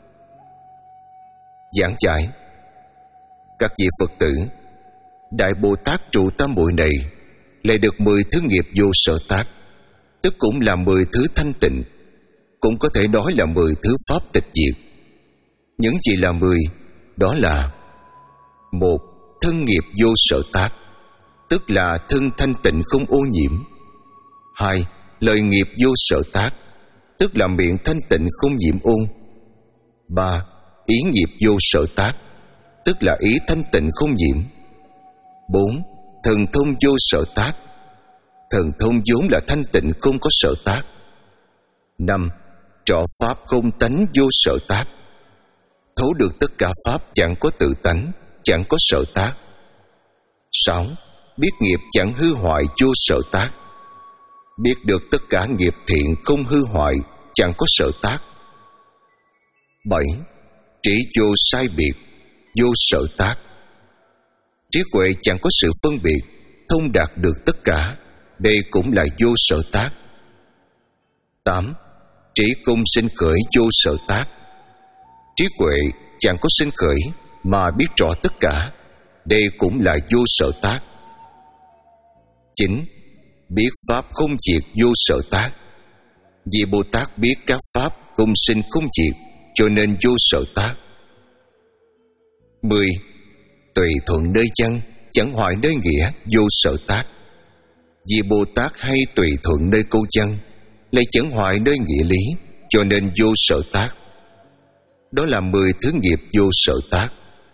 Giảng giải: các vị Phật tử, Đại Bồ Tát trụ tam muội này lại được mười thứ nghiệp vô sở tác, tức cũng là mười thứ thanh tịnh, cũng có thể nói là mười thứ pháp tịch diệt. Những gì là mười? Đó là: một. Thân nghiệp vô sở tác, tức là thân thanh tịnh không ô nhiễm. Hai. Lời nghiệp vô sở tác, tức là miệng thanh tịnh không nhiễm ôn. Ba. Ý nghiệp vô sở tác, tức là ý thanh tịnh không nhiễm. Bốn. Thần thông vô sở tác, thần thông vốn là thanh tịnh không có sở tác. Năm. Trọ pháp không tánh vô sở tác, thấu được tất cả pháp chẳng có tự tánh, chẳng có sở tác. Sáu. Biết nghiệp chẳng hư hoại vô sở tác, biết được tất cả nghiệp thiện không hư hoại, chẳng có sở tác. Bảy. Trí vô sai biệt, vô sở tác, trí huệ chẳng có sự phân biệt, thông đạt được tất cả, đây cũng là vô sở tác. Tám. Trí cung sinh khởi vô sở tác, trí huệ chẳng có sinh khởi mà biết rõ tất cả, đây cũng là vô sở tác. Chín. Biết pháp không diệt vô sở tác, vì Bồ Tát biết các pháp không sinh không diệt, cho nên vô sở tác. Mười. Tùy thuận nơi văn chẳng hoại nơi nghĩa vô sở tác, vì Bồ Tát hay tùy thuận nơi câu văn lại chẳng hoại nơi nghĩa lý, cho nên vô sở tác. Đó là mười thứ nghiệp vô sở tác.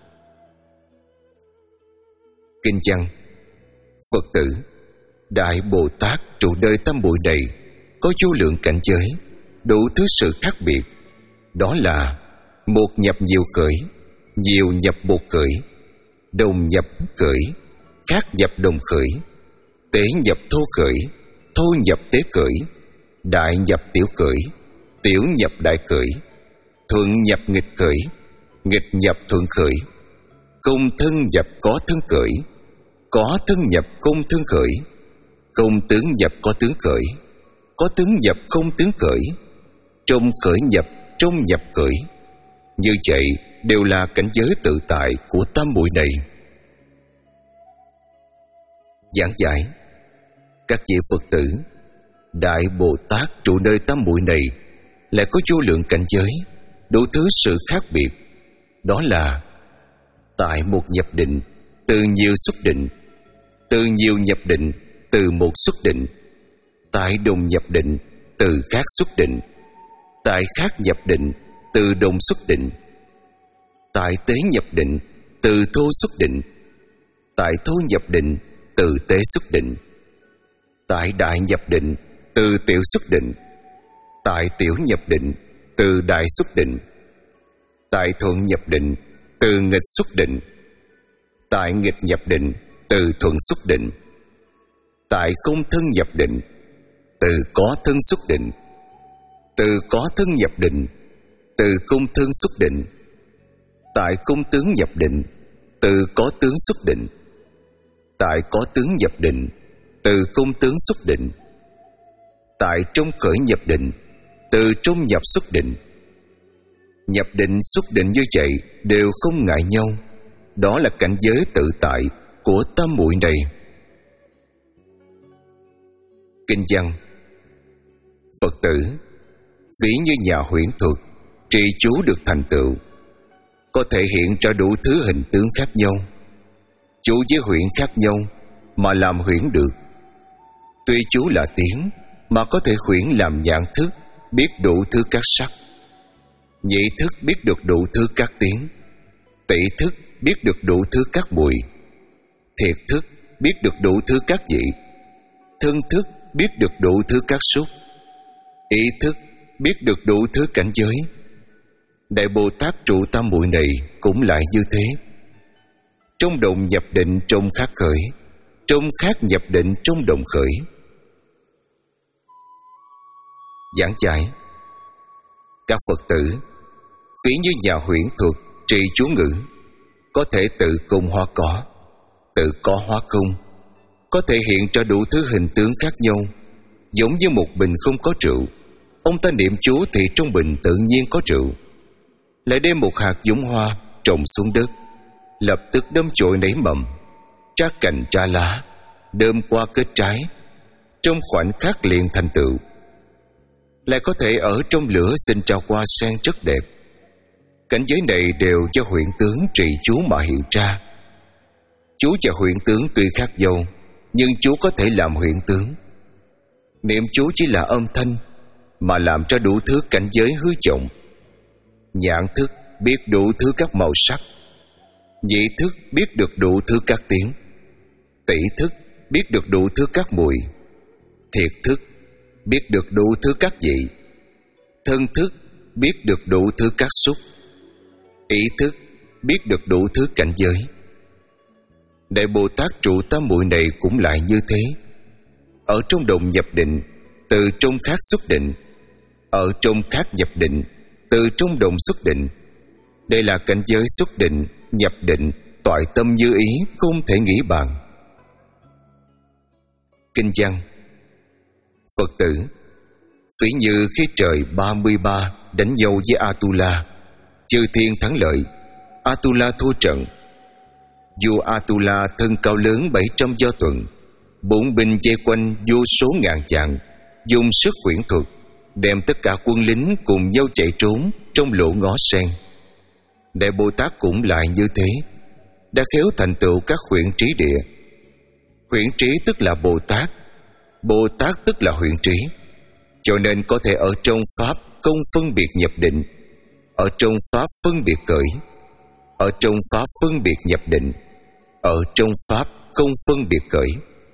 Kinh văn: Phật tử, Đại Bồ Tát trụ nơi tam muội này có vô lượng cảnh giới, đủ thứ sự khác biệt. Đó là: một nhập nhiều khởi, nhiều nhập một khởi, đồng nhập khởi, khác nhập đồng khởi, tế nhập thô khởi, thô nhập tế khởi, đại nhập tiểu khởi, tiểu nhập đại khởi, thuận nhập nghịch khởi, nghịch nhập thuận khởi, không thân nhập có thân khởi, có thân nhập không thân khởi, không tướng nhập có tướng khởi, có tướng nhập không tướng khởi, trong khởi nhập trong nhập khởi. Như vậy đều là cảnh giới tự tại của tam muội này. Giảng giải: các vị Phật tử, Đại Bồ Tát trụ nơi tam muội này lại có vô lượng cảnh giới, đủ thứ sự khác biệt. Đó là: tại một nhập định, từ nhiều xuất định, từ nhiều nhập định, từ một xuất định, tại đồng nhập định, từ khác xuất định, tại khác nhập định, từ đồng xuất định, tại tế nhập định, từ thô xuất định, tại thô nhập định, từ tế xuất định, tại đại nhập định từ tiểu xuất định, tại tiểu nhập định từ đại xuất định, tại thuận nhập định từ nghịch xuất định, tại nghịch nhập định từ thuận xuất định, tại không thân nhập định từ có thân xuất định, từ có thân nhập định từ không thân xuất định, tại không tướng nhập định từ có tướng xuất định, tại có tướng nhập định từ không tướng xuất định, tại trong khởi nhập định từ trong nhập xuất định. Nhập định xuất định như vậy đều không ngại nhau. Đó là cảnh giới tự tại của tam muội này. Kinh văn: Phật tử, ví như nhà huyễn thuật, trì chú được thành tựu, có thể hiện ra đủ thứ hình tướng khác nhau. Chú với huyễn khác nhau mà làm huyễn được. Tuy chú là tiếng mà có thể huyễn làm nhãn thức, biết đủ thứ các sắc. Nhị thức biết được đủ thứ các tiếng. Tỷ thức biết được đủ thứ các mùi. Thiệt thức biết được đủ thứ các vị. Thân thức biết được đủ thứ các xúc. Ý thức biết được đủ thứ cảnh giới. Đại Bồ Tát trụ tam muội này cũng lại như thế. Trong động nhập định trong khác khởi, trong khác nhập định trong động khởi. Giảng giải: Các Phật tử, ví như nhà huyễn thuật trì chú ngữ, có thể tự không hóa có, tự có hóa không, có thể hiện ra đủ thứ hình tướng khác nhau. Giống như một bình không có rượu, ông ta niệm chú thì trong bình tự nhiên có rượu. Lại đem một hạt giống hoa trồng xuống đất, lập tức đâm chồi nảy mầm, ra cành ra lá, đơm qua kết trái, trong khoảnh khắc liền thành tựu. Lại có thể ở trong lửa sinh ra hoa sen rất đẹp. Cảnh giới này đều do huyễn tướng trì chú mà hiện ra. Chú và huyễn tướng tuy khác nhau, nhưng chú có thể làm huyễn tướng. Niệm chú chỉ là âm thanh mà làm ra đủ thứ cảnh giới hư vọng. Nhãn thức biết đủ thứ các màu sắc. Nhị thức biết được đủ thứ các tiếng. Tỷ thức biết được đủ thứ các mùi. Thiệt thức biết được đủ thứ các vị. Thân thức biết được đủ thứ các xúc. Ý thức biết được đủ thứ cảnh giới. Đại Bồ Tát trụ tam muội này cũng lại như thế. Ở trong động nhập định, từ trong khác xuất định. Ở trong khác nhập định, từ trong động xuất định. Đây là cảnh giới xuất định, nhập định, toại tâm như ý, không thể nghĩ bàn. Kinh văn: Phật tử, ví như khi trời ba mươi ba đánh nhau với Atula, chư thiên thắng lợi, Atula thua trận. Vua Atula thân cao lớn bảy trăm do tuần, bốn binh vây quanh vô số ngàn vạn, dùng sức huyễn thuật, đem tất cả quân lính cùng nhau chạy trốn trong lỗ ngõ sen. Đại Bồ Tát cũng lại như thế, đã khéo thành tựu các huyễn trí địa. Huyễn trí tức là Bồ Tát, Bồ Tát tức là huyễn trí, cho nên có thể ở trong pháp không phân biệt nhập định, ở trong pháp phân biệt khởi, ở trong pháp phân biệt nhập định, ở trong pháp không phân biệt khởi.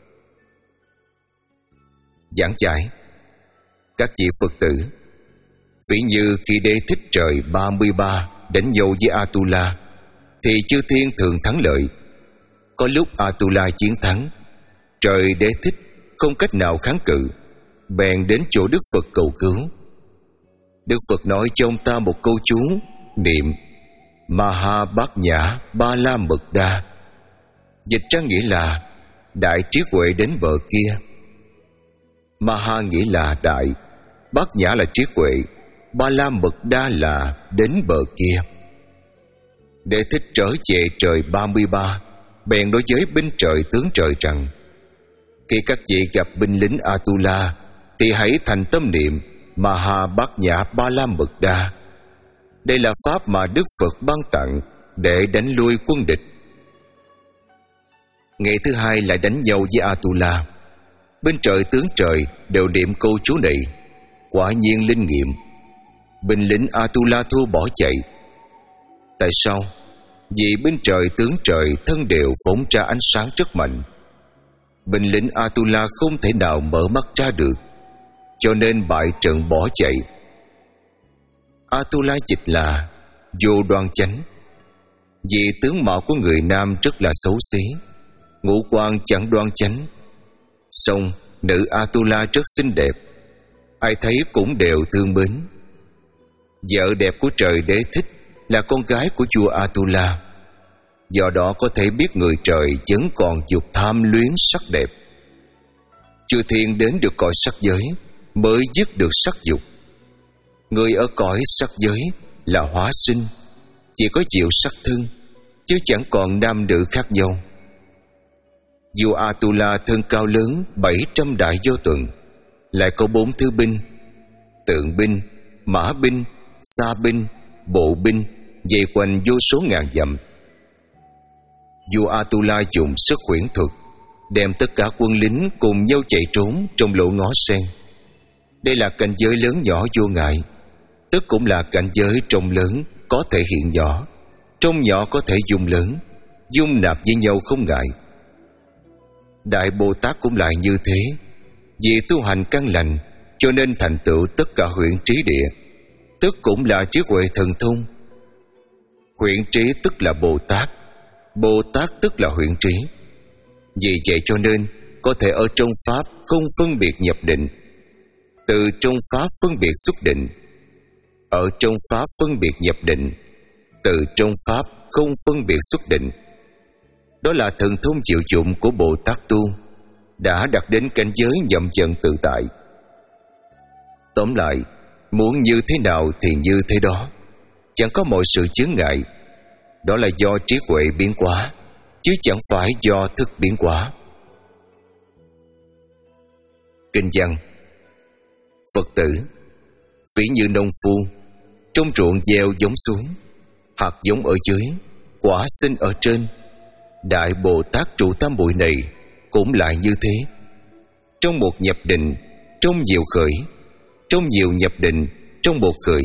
Giảng giải: Các vị Phật tử, ví như khi Đế Thích trời ba mươi ba đánh nhau với Atula, thì chư thiên thường thắng lợi. Có lúc Atula chiến thắng, trời Đế Thích không cách nào kháng cự, bèn đến chỗ Đức Phật cầu cứu. Đức Phật nói cho ông ta một câu chú niệm Maha Bát Nhã Ba La Mật Đa, dịch ra nghĩa là đại trí huệ đến bờ kia. Maha nghĩa là đại, Bát Nhã là trí huệ, Ba La Mật Đa là đến bờ kia. Để Thích trở về trời ba mươi ba, bèn nói với binh trời tướng trời rằng: Khi các vị gặp binh lính Atula, thì hãy thành tâm niệm Maha Bát Nhã Ba La Mật Đa. Đây là pháp mà Đức Phật ban tặng để đánh lui quân địch. Ngày thứ hai lại đánh nhau với Atula. Bên trời tướng trời đều niệm câu chú này, quả nhiên linh nghiệm. Binh lính Atula thua bỏ chạy. Tại sao? Vì bên trời tướng trời thân đều phóng ra ánh sáng rất mạnh. binh lính Atula không thể nào mở mắt ra được, cho nên bại trận bỏ chạy. Atula dịch là vô đoan chánh, vì tướng mạo của người nam rất là xấu xí, ngũ quan chẳng đoan chánh. Song nữ Atula rất xinh đẹp, ai thấy cũng đều thương mến. Vợ đẹp của trời đế thích là con gái của vua Atula, do đó có thể biết người trời vẫn còn dục tham luyến sắc đẹp. Chư thiên đến được cõi sắc giới mới dứt được sắc dục. Người ở cõi sắc giới là hóa sinh, chỉ có chịu sắc thân, chứ chẳng còn nam nữ khác nhau. Vua Atula thân cao lớn bảy trăm đại vô tuần, lại có bốn thứ binh: tượng binh, mã binh, xa binh, bộ binh, vây quanh vô số ngàn dặm. Vua Atula dùng sức huyễn thuật, đem tất cả quân lính cùng nhau chạy trốn trong lỗ ngó sen. Đây là cảnh giới lớn nhỏ vô ngại, tức cũng là cảnh giới trong lớn có thể hiện nhỏ, trong nhỏ có thể dung lớn, dung nạp với nhau không ngại. Đại Bồ Tát cũng lại như thế, vì tu hành căn lành cho nên thành tựu tất cả huyễn trí địa, tức cũng là trí huệ thần thông. Huyễn trí tức là Bồ Tát, Bồ Tát tức là huyễn trí. Vì vậy cho nên có thể ở trong Pháp không phân biệt nhập định, từ trong Pháp phân biệt xuất định, ở trong Pháp phân biệt nhập định, từ trong Pháp không phân biệt xuất định. Đó là thần thông chịu dụng của Bồ Tát tu, đã đạt đến cảnh giới nhậm dần tự tại. Tóm lại, muốn như thế nào thì như thế đó, chẳng có mọi sự chướng ngại. Đó là do trí huệ biến hóa, chứ chẳng phải do thức biến hóa. Kinh văn: Phật tử, ví như nông phu trong ruộng gieo giống xuống, hạt giống ở dưới, quả sinh ở trên. Đại Bồ Tát trụ tam bụi này cũng lại như thế. Trong một nhập định, trong nhiều khởi; trong nhiều nhập định, trong một khởi.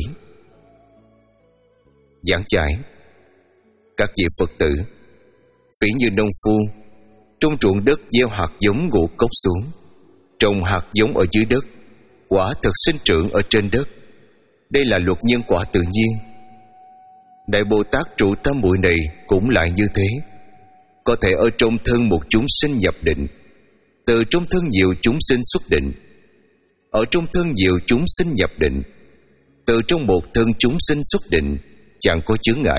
Giảng giải: các vị Phật tử, ví như nông phu trong ruộng đất gieo hạt giống ngũ cốc xuống, trồng hạt giống ở dưới đất, quả thực sinh trưởng ở trên đất. Đây là luật nhân quả tự nhiên. Đại Bồ Tát trụ tam muội này cũng lại như thế. Có thể ở trong thân một chúng sinh nhập định, từ trong thân nhiều chúng sinh xuất định, ở trong thân nhiều chúng sinh nhập định, từ trong một thân chúng sinh xuất định, chẳng có chướng ngại.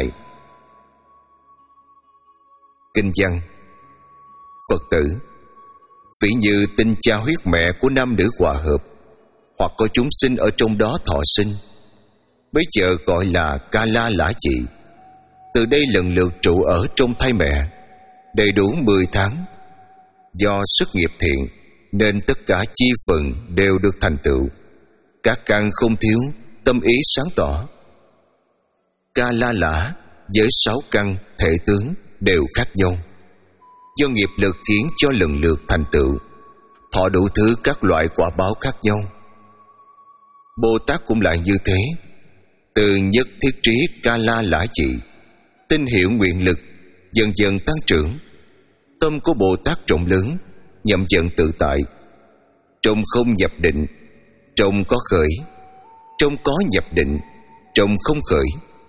Kinh văn: Phật tử, ví như tinh cha huyết mẹ của nam nữ hòa hợp, hoặc có chúng sinh ở trong đó thọ sinh, bây giờ gọi là ca la lã chị. Từ đây lần lượt trụ ở trong thai mẹ, đầy đủ mười tháng. Do sức nghiệp thiện nên tất cả chi phần đều được thành tựu, các căn không thiếu, tâm ý sáng tỏ. Ca la lã với sáu căn thể tướng đều khác nhau, do nghiệp lực khiến cho lần lượt thành tựu, thọ đủ thứ các loại quả báo khác nhau. Bồ Tát cũng lại như thế. Từ nhất thiết trí ca la lã trị, tinh hiệu nguyện lực dần dần tăng trưởng. Tâm của Bồ Tát rộng lớn, nhậm dần tự tại. Trong không nhập định, trong có khởi; trong có nhập định, trong không khởi.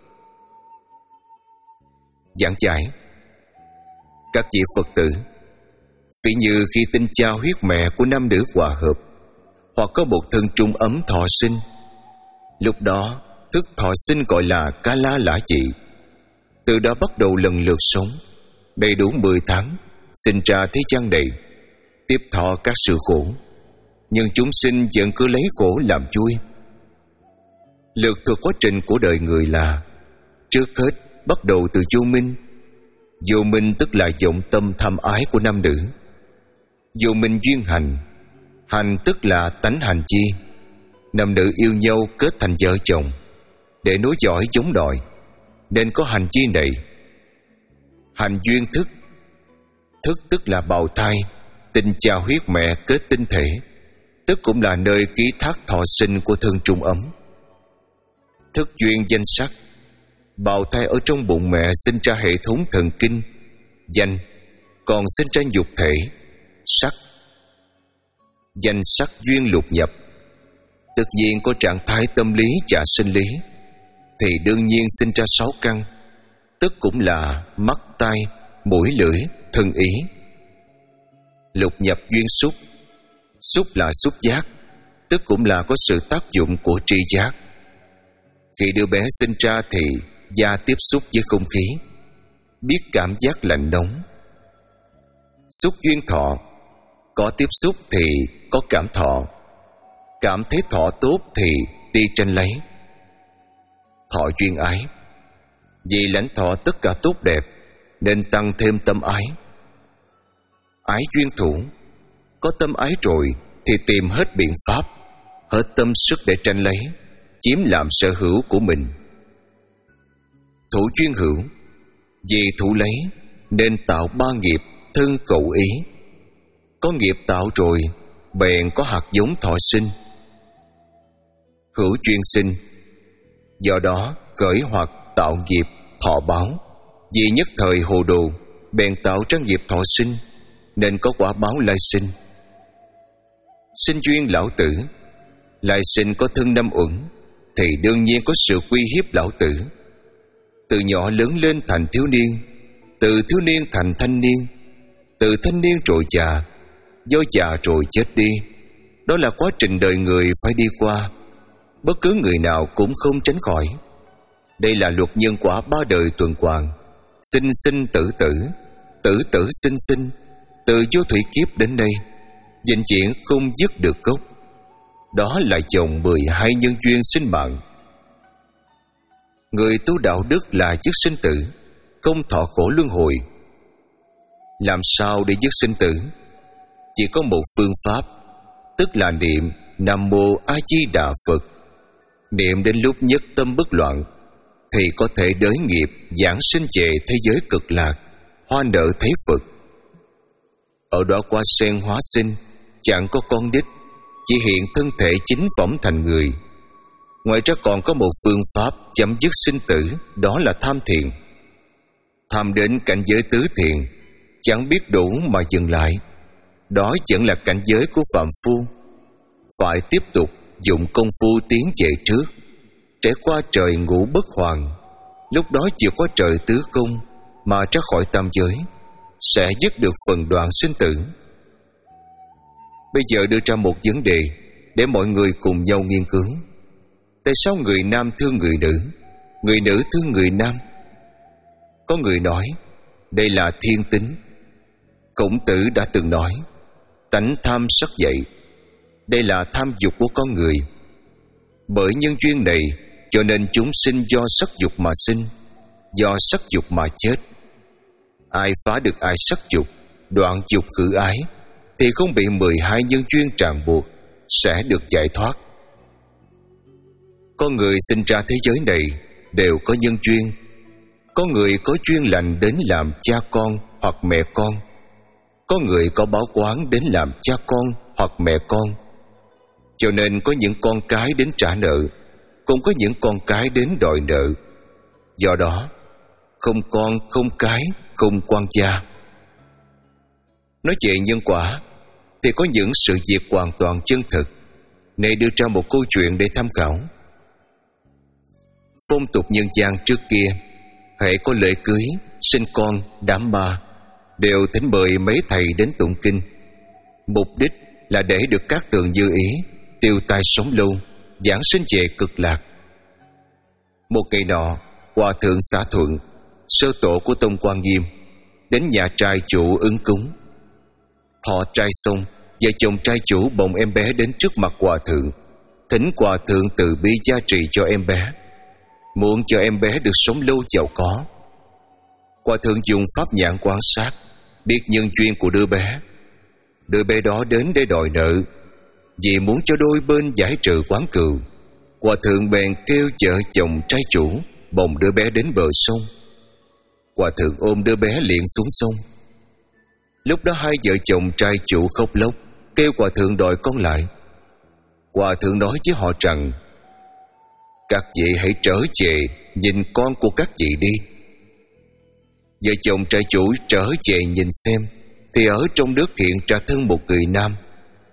Giảng giải: các vị Phật tử, ví như khi tinh cha huyết mẹ của nam nữ hòa hợp, hoặc có một thân trung ấm thọ sinh, lúc đó thức thọ sinh gọi là ca la lã trị. Từ đó bắt đầu lần lượt sống, đầy đủ mười tháng, sinh ra thế gian này, tiếp thọ các sự khổ, nhưng chúng sinh vẫn cứ lấy khổ làm vui. Lược thuật quá trình của đời người là: trước hết bắt đầu từ vô minh. Vô minh tức là vọng tâm tham ái của nam nữ. Vô minh duyên hành. Hành tức là tánh hành chi. Nam nữ yêu nhau kết thành vợ chồng, để nối dõi giống đòi, nên có hành chi này. Hành duyên thức. Thức tức là bào thai, tinh cha huyết mẹ kết tinh thể, tức cũng là nơi ký thác thọ sinh của thân trung ấm. Thức duyên danh sắc. Bào thai ở trong bụng mẹ sinh ra hệ thống thần kinh, danh, còn sinh ra dục thể, sắc, danh sắc duyên lục nhập. Tất nhiên có trạng thái tâm lý và sinh lý, thì đương nhiên sinh ra sáu căn, tức cũng là mắt, tai, mũi, lưỡi, thân, ý. Lục nhập duyên xúc. Xúc là xúc giác, tức cũng là có sự tác dụng của tri giác. Khi đứa bé sinh ra thì da tiếp xúc với không khí, biết cảm giác lạnh nóng. Xúc duyên thọ. Có tiếp xúc thì có cảm thọ, cảm thấy thọ tốt thì đi tranh lấy. Thọ duyên ái. Vì lãnh thọ tất cả tốt đẹp nên tăng thêm tâm ái. Ái duyên thủ. Có tâm ái rồi thì tìm hết biện pháp, hết tâm sức để tranh lấy, chiếm làm sở hữu của mình. Thủ duyên hữu. Vì thủ lấy nên tạo ba nghiệp thân khẩu ý. Có nghiệp tạo rồi bèn có hạt giống thọ sinh. Hữu duyên sinh. Do đó khởi hoặc tạo nghiệp thọ báo. Vì nhất thời hồ đồ bèn tạo ra nghiệp thọ sinh, nên có quả báo lai sinh. Sinh duyên lão tử. Lai sinh có thân năm uẩn thì đương nhiên có sự quy hiếp lão tử. Từ nhỏ lớn lên thành thiếu niên, từ thiếu niên thành thanh niên, từ thanh niên rồi già, do già rồi chết đi. Đó là quá trình đời người phải đi qua, bất cứ người nào cũng không tránh khỏi. Đây là luật nhân quả ba đời tuần hoàn, sinh sinh tử tử, tử tử sinh sinh, từ vô thủy kiếp đến đây, vĩnh viễn không dứt được gốc. Đó là dòng mười hai nhân duyên sinh mạng. Người tu đạo đức là dứt sinh tử, không thọ khổ luân hồi. Làm sao để dứt sinh tử? Chỉ có một phương pháp, tức là niệm Nam Mô A Di Đà Phật. Niệm đến lúc nhất tâm bất loạn thì có thể đới nghiệp giảng sinh về thế giới cực lạc, hoa nở thấy Phật. Ở đó qua sen hóa sinh, chẳng có con đích, chỉ hiện thân thể chính phẩm thành người. Ngoài ra còn có một phương pháp chấm dứt sinh tử, đó là tham thiền. Tham đến cảnh giới tứ thiền, chẳng biết đủ mà dừng lại. Đó vẫn là cảnh giới của phạm phu. Phải tiếp tục dụng công phu tiến về trước, trải qua trời ngũ bất hoàng. Lúc đó chưa có trời tứ công mà ra khỏi tam giới, sẽ dứt được phần đoạn sinh tử. Bây giờ đưa ra một vấn đề để mọi người cùng nhau nghiên cứu. Tại sao người nam thương người nữ, người nữ thương người nam? Có người nói đây là thiên tính. Khổng Tử đã từng nói tánh tham sắc dậy. Đây là tham dục của con người. Bởi nhân duyên này cho nên chúng sinh do sắc dục mà sinh, do sắc dục mà chết. Ai phá được ai sắc dục, đoạn dục khử ái, thì không bị mười hai nhân duyên ràng buộc, sẽ được giải thoát. Con người sinh ra thế giới này đều có nhân duyên. Có người có duyên lành đến làm cha con hoặc mẹ con. Có người có báo oán đến làm cha con hoặc mẹ con. Cho nên có những con cái đến trả nợ, cũng có những con cái đến đòi nợ. Do đó không con, không cái, không quan gia. Nói về nhân quả thì có những sự việc hoàn toàn chân thực. Này đưa ra một câu chuyện để tham khảo. Phong tục nhân gian trước kia, hễ có lễ cưới, sinh con, đám ma, đều thỉnh mời mấy thầy đến tụng kinh. Mục đích là để được các tường như ý, tiêu tai sống lâu, giảng sinh về cực lạc. Một ngày nọ, Hòa thượng Xã Thuận, sơ tổ của Tông Quan Nghiêm, đến nhà trai chủ ứng cúng. Thọ trai xong, vợ chồng trai chủ bồng em bé đến trước mặt Hòa thượng, thỉnh Hòa thượng từ bi gia trì cho em bé, muốn cho em bé được sống lâu giàu có. Hòa thượng dùng pháp nhãn quan sát, biết nhân duyên của đứa bé. Đứa bé đó đến để đòi nợ. Vì muốn cho đôi bên giải trừ oán cừu, Hòa thượng bèn kêu vợ chồng trai chủ bồng đứa bé đến bờ sông. Hòa thượng ôm đứa bé liền xuống sông. Lúc đó hai vợ chồng trai chủ khóc lóc, kêu Hòa thượng đòi con lại. Hòa thượng nói với họ rằng: các vị hãy trở về nhìn con của các vị đi. Vợ chồng trai chủ trở về nhìn xem, thì ở trong nước hiện ra thân một người nam,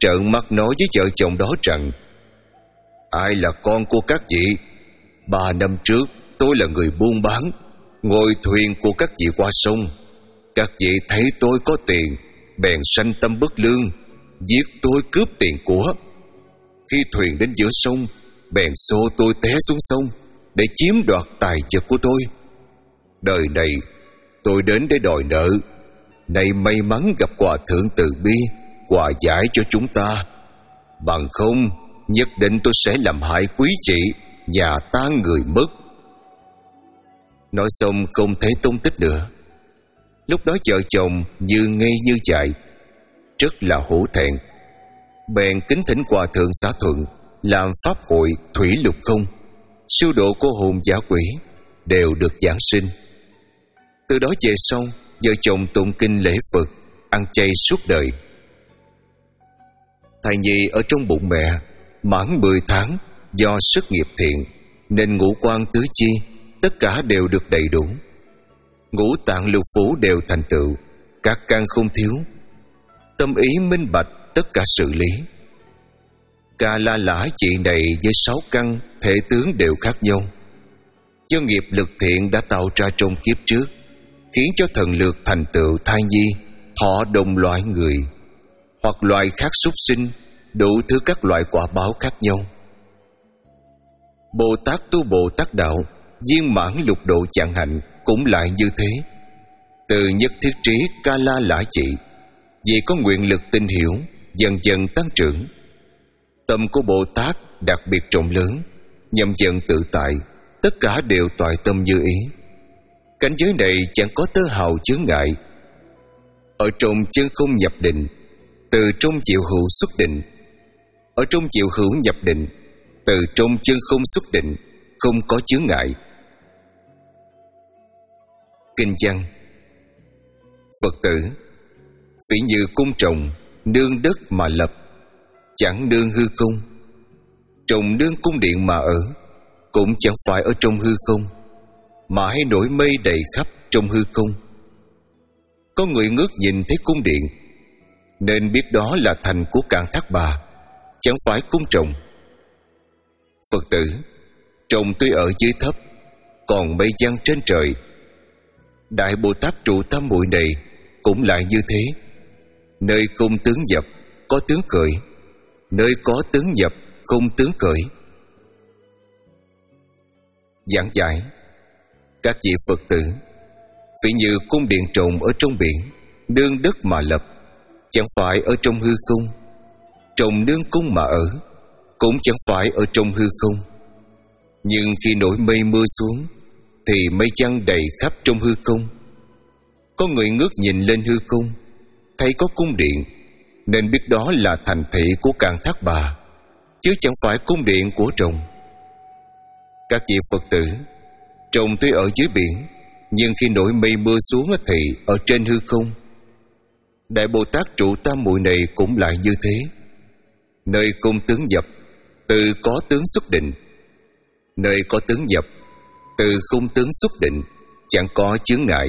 trợn mắt nói với vợ chồng đó rằng: Ai là con của các vị? Ba năm trước tôi là người buôn bán, ngồi thuyền của các vị qua sông. Các vị thấy tôi có tiền, bèn sanh tâm bất lương, giết tôi cướp tiền của. Khi thuyền đến giữa sông, bèn xô tôi té xuống sông để chiếm đoạt tài vật của tôi. Đời này tôi đến để đòi nợ. Nay may mắn gặp Hòa Thượng từ bi, hòa giải cho chúng ta. Bằng không, nhất định tôi sẽ làm hại quý chị, nhà tan người mất. Nói xong không thấy tung tích nữa. Lúc đó vợ chồng như ngây như dại, rất là hổ thẹn. Bèn kính thỉnh Hòa Thượng xã Thuận làm pháp hội thủy lục không, siêu độ cô hồn giả quỷ, đều được giảng sinh. Từ đó về sau, vợ chồng tụng kinh lễ Phật, ăn chay suốt đời. Thai nhi ở trong bụng mẹ mãn mười tháng, do sức nghiệp thiện nên ngũ quan tứ chi tất cả đều được đầy đủ, ngũ tạng lục phủ đều thành tựu, các căn không thiếu, tâm ý minh bạch tất cả sự lý. Ca La Lã chị này với sáu căn thể tướng đều khác nhau, do nghiệp lực thiện đã tạo ra trong kiếp trước, khiến cho thần lược thành tựu thai nhi thọ đồng loại người hoặc loài khác súc sinh, đủ thứ các loại quả báo khác nhau. Bồ Tát tu Bồ Tát đạo, viên mãn lục độ chẳng hạnh cũng lại như thế. Từ nhất thiết trí Ca La Lã trị, vì có nguyện lực tinh hiểu, dần dần tăng trưởng. Tâm của Bồ Tát đặc biệt rộng lớn, nhậm dần tự tại, tất cả đều toại tâm như ý. Cảnh giới này chẳng có tơ hào chướng ngại. Ở trong chân không nhập định, từ trong diệu hữu xuất định. Ở trong diệu hữu nhập định, từ trong chân không xuất định, không có chướng ngại. Kinh văn: Phật tử, ví như cung trồng nương đất mà lập, chẳng nương hư không. Trồng nương cung điện mà ở, cũng chẳng phải ở trong hư không, mà hay nổi mây đầy khắp trong hư không. Có người ngước nhìn thấy cung điện, nên biết đó là thành của Cạn Thác Bà, chẳng phải cung trồng. Phật tử, trồng tuy ở dưới thấp, còn mây giăng trên trời. Đại Bồ Tát trụ tam muội này cũng lại như thế. Nơi không tướng nhập, có tướng khởi; nơi có tướng nhập, không tướng khởi. Giảng giải: Các vị Phật tử, ví như cung điện trồng ở trong biển, nương đất mà lập, chẳng phải ở trong hư không. Trồng nương cung mà ở, cũng chẳng phải ở trong hư không. Nhưng khi nổi mây mưa xuống, thì mây giăng đầy khắp trong hư không. Có người ngước nhìn lên hư không, thấy có cung điện, nên biết đó là thành thị của Cạn Thác Bà, chứ chẳng phải cung điện của trồng. Các vị Phật tử, trồng tuy ở dưới biển, nhưng khi nổi mây mưa xuống thì ở trên hư không. Đại Bồ Tát trụ tam muội này cũng lại như thế. Nơi không tướng nhập, từ có tướng xuất định. Nơi có tướng nhập, từ không tướng xuất định, chẳng có chướng ngại.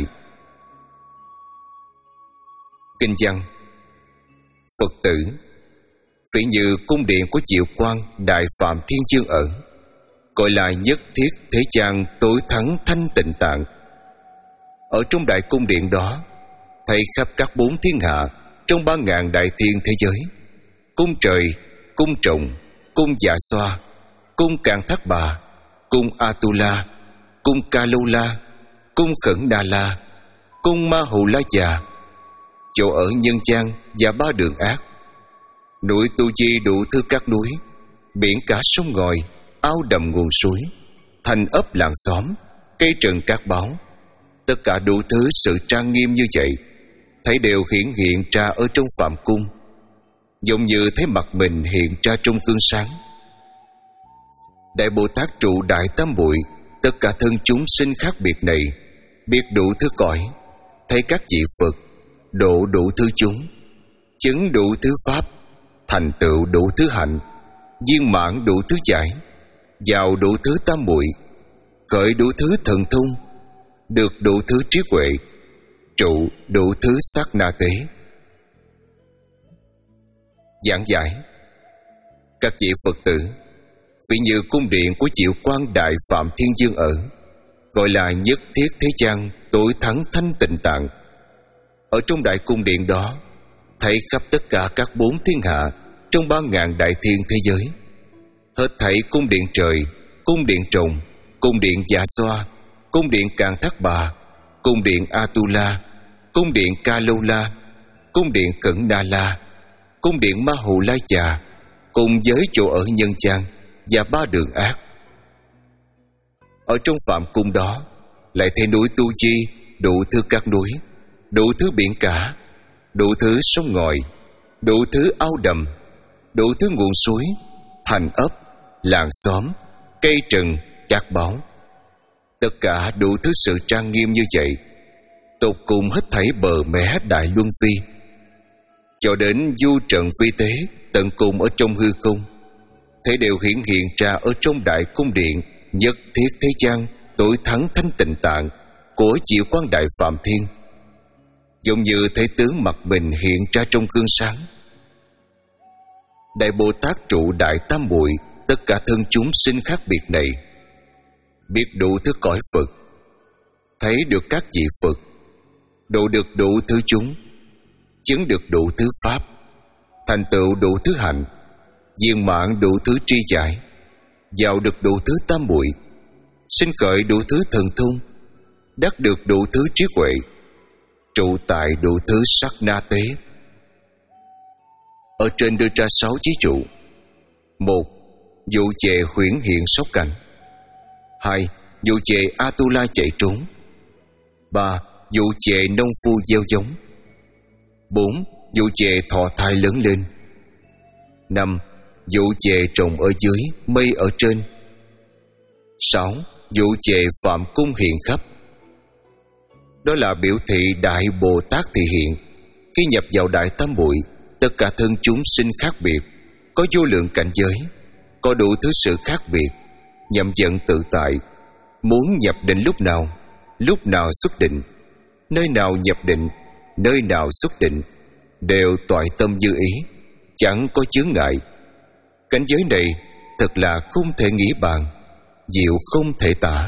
Kinh văn: Phật tử, ví như cung điện của Diệu Quang Đại Phạm Thiên Dương ở, gọi là nhất thiết thế gian tối thắng thanh tịnh tạng. Ở trong đại cung điện đó, thấy khắp các bốn thiên hạ, trong ba ngàn đại thiên thế giới: cung trời, cung trọng, cung Dạ Xoa, cung Cạn Thác Bà, cung Atula, cung Ca Lâu La, cung Khẩn Đà La, cung Ma Hù La Già, chỗ ở nhân gian và ba đường ác, núi tu di đủ thứ các núi, biển cả sông ngòi, ao đầm nguồn suối, thành ấp làng xóm, cây trần cát báo, tất cả đủ thứ sự trang nghiêm như vậy, thấy đều hiển hiện ra ở trong phạm cung, giống như thấy mặt mình hiện ra trong gương sáng. Đại Bồ Tát trụ đại tam muội, tất cả thân chúng sinh khác biệt này, biết đủ thứ cõi, thấy các vị Phật, độ đủ thứ chúng, chứng đủ thứ pháp, thành tựu đủ thứ hạnh, viên mãn đủ thứ giải, vào đủ thứ tam muội, khởi đủ thứ thần thông, được đủ thứ trí huệ, trụ đủ thứ sát na tế. giảng giải: các vị Phật tử, ví như cung điện của Diệu Quang Đại Phạm Thiên Dương ở, gọi là nhất thiết thế gian tối thắng thanh tịnh tạng. Ở trong đại cung điện đó, thấy khắp tất cả các bốn thiên hạ trong ba ngàn đại thiên thế giới. Hết thảy cung điện trời, cung điện trùng, cung điện Dạ Xoa, cung điện Càn Thác Bà, cung điện Atula, cung điện Ca Lâu La, cung điện Cẩn Na La, cung điện Ma Hù Lai Chà, cùng với chỗ ở nhân gian và ba đường ác. Ở trong phạm cung đó lại thấy núi Tu Di, đủ thứ các núi, đủ thứ biển cả, đủ thứ sông ngòi, đủ thứ ao đầm, đủ thứ nguồn suối, thành ấp, làng xóm, cây rừng, các báu. Tất cả đủ thứ sự trang nghiêm như vậy, tột cùng hết thảy bờ mé đại luân vi, cho đến du trận vi tế tận cùng ở trong hư không, thế đều hiển hiện ra ở trong đại cung điện nhất thiết thế gian tối thắng thanh tịnh tạng của Diệu Quang Đại Phạm Thiên, giống như thấy tướng mặt mình hiện ra trong gương sáng. Đại Bồ Tát trụ đại tam muội tất cả thân chúng sinh khác biệt này, biết đủ thứ cõi Phật, thấy được các vị Phật, độ được đủ thứ chúng, chứng được đủ thứ pháp, thành tựu đủ thứ hạnh, viên mãn đủ thứ tri giải, vào được đủ thứ tam muội, sinh khởi đủ thứ thần thông, đắc được đủ thứ trí huệ, trụ tại đủ thứ sắc na tế. Ở trên đưa ra sáu ví dụ: một, dụ về huyễn hiện sóc cảnh; hai, dụ về Atula chạy trốn; ba, dụ về nông phu gieo giống; bốn, dụ về thọ thai lớn lên; năm, dụ về trồng ở dưới, mây ở trên; sáu, dụ về phạm cung hiện khắp. Đó là biểu thị Đại Bồ Tát thị hiện. Khi nhập vào đại tam muội, tất cả thân chúng sinh khác biệt, có vô lượng cảnh giới, có đủ thứ sự khác biệt, nhậm vận tự tại, muốn nhập định lúc nào, lúc nào xuất định, nơi nào nhập định, nơi nào xuất định, đều toại tâm như ý, chẳng có chướng ngại. Cảnh giới này thật là không thể nghĩ bàn, diệu không thể tả.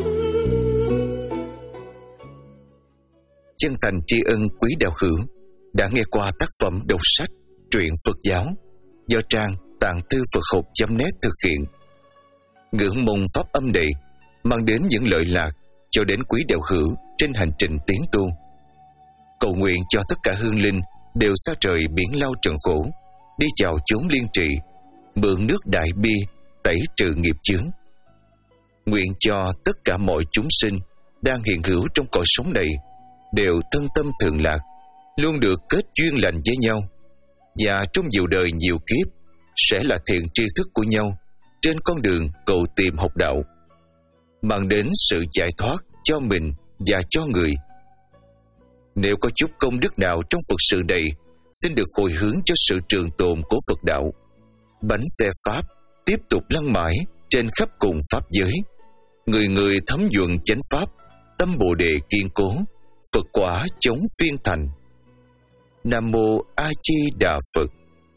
Chân thành tri ân quý đạo hữu, đã nghe qua tác phẩm đọc sách truyện Phật giáo do trang Tạng Thư Phật Học chấm net thực hiện. Ngưỡng mong pháp âm này mang đến những lợi lạc cho đến quý đạo hữu trên hành trình tiến tu. Cầu nguyện cho tất cả hương linh đều xa trời biển lao trần khổ, đi chào chốn liên trị, mượn nước đại bi tẩy trừ nghiệp chướng. Nguyện cho tất cả mọi chúng sinh đang hiện hữu trong cõi sống này đều thân tâm thường lạc, luôn được kết duyên lành với nhau, và trong nhiều đời nhiều kiếp sẽ là thiện tri thức của nhau trên con đường cầu tìm học đạo, mang đến sự giải thoát cho mình và cho người. Nếu có chút công đức nào trong Phật sự này, xin được hồi hướng cho sự trường tồn của Phật đạo. Bánh xe Pháp tiếp tục lăn mãi trên khắp cùng Pháp giới. Người người thấm nhuận chánh Pháp, tâm Bồ Đề kiên cố, Phật quả chống phiên thành. Nam Mô A Di Đà Phật.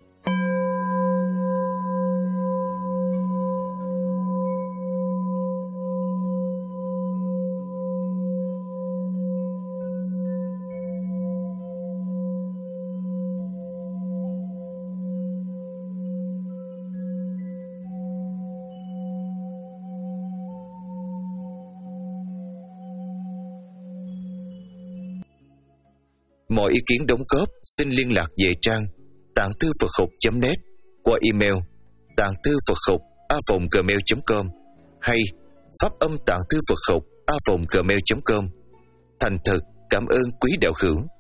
Mọi ý kiến đóng góp xin liên lạc về trang tạng thư phật học chấm net qua email tạng thư phật học a vòng gmail chấm com hay pháp âm tạng thư phật học a vòng gmail chấm com. Thành thật cảm ơn quý đạo hữu.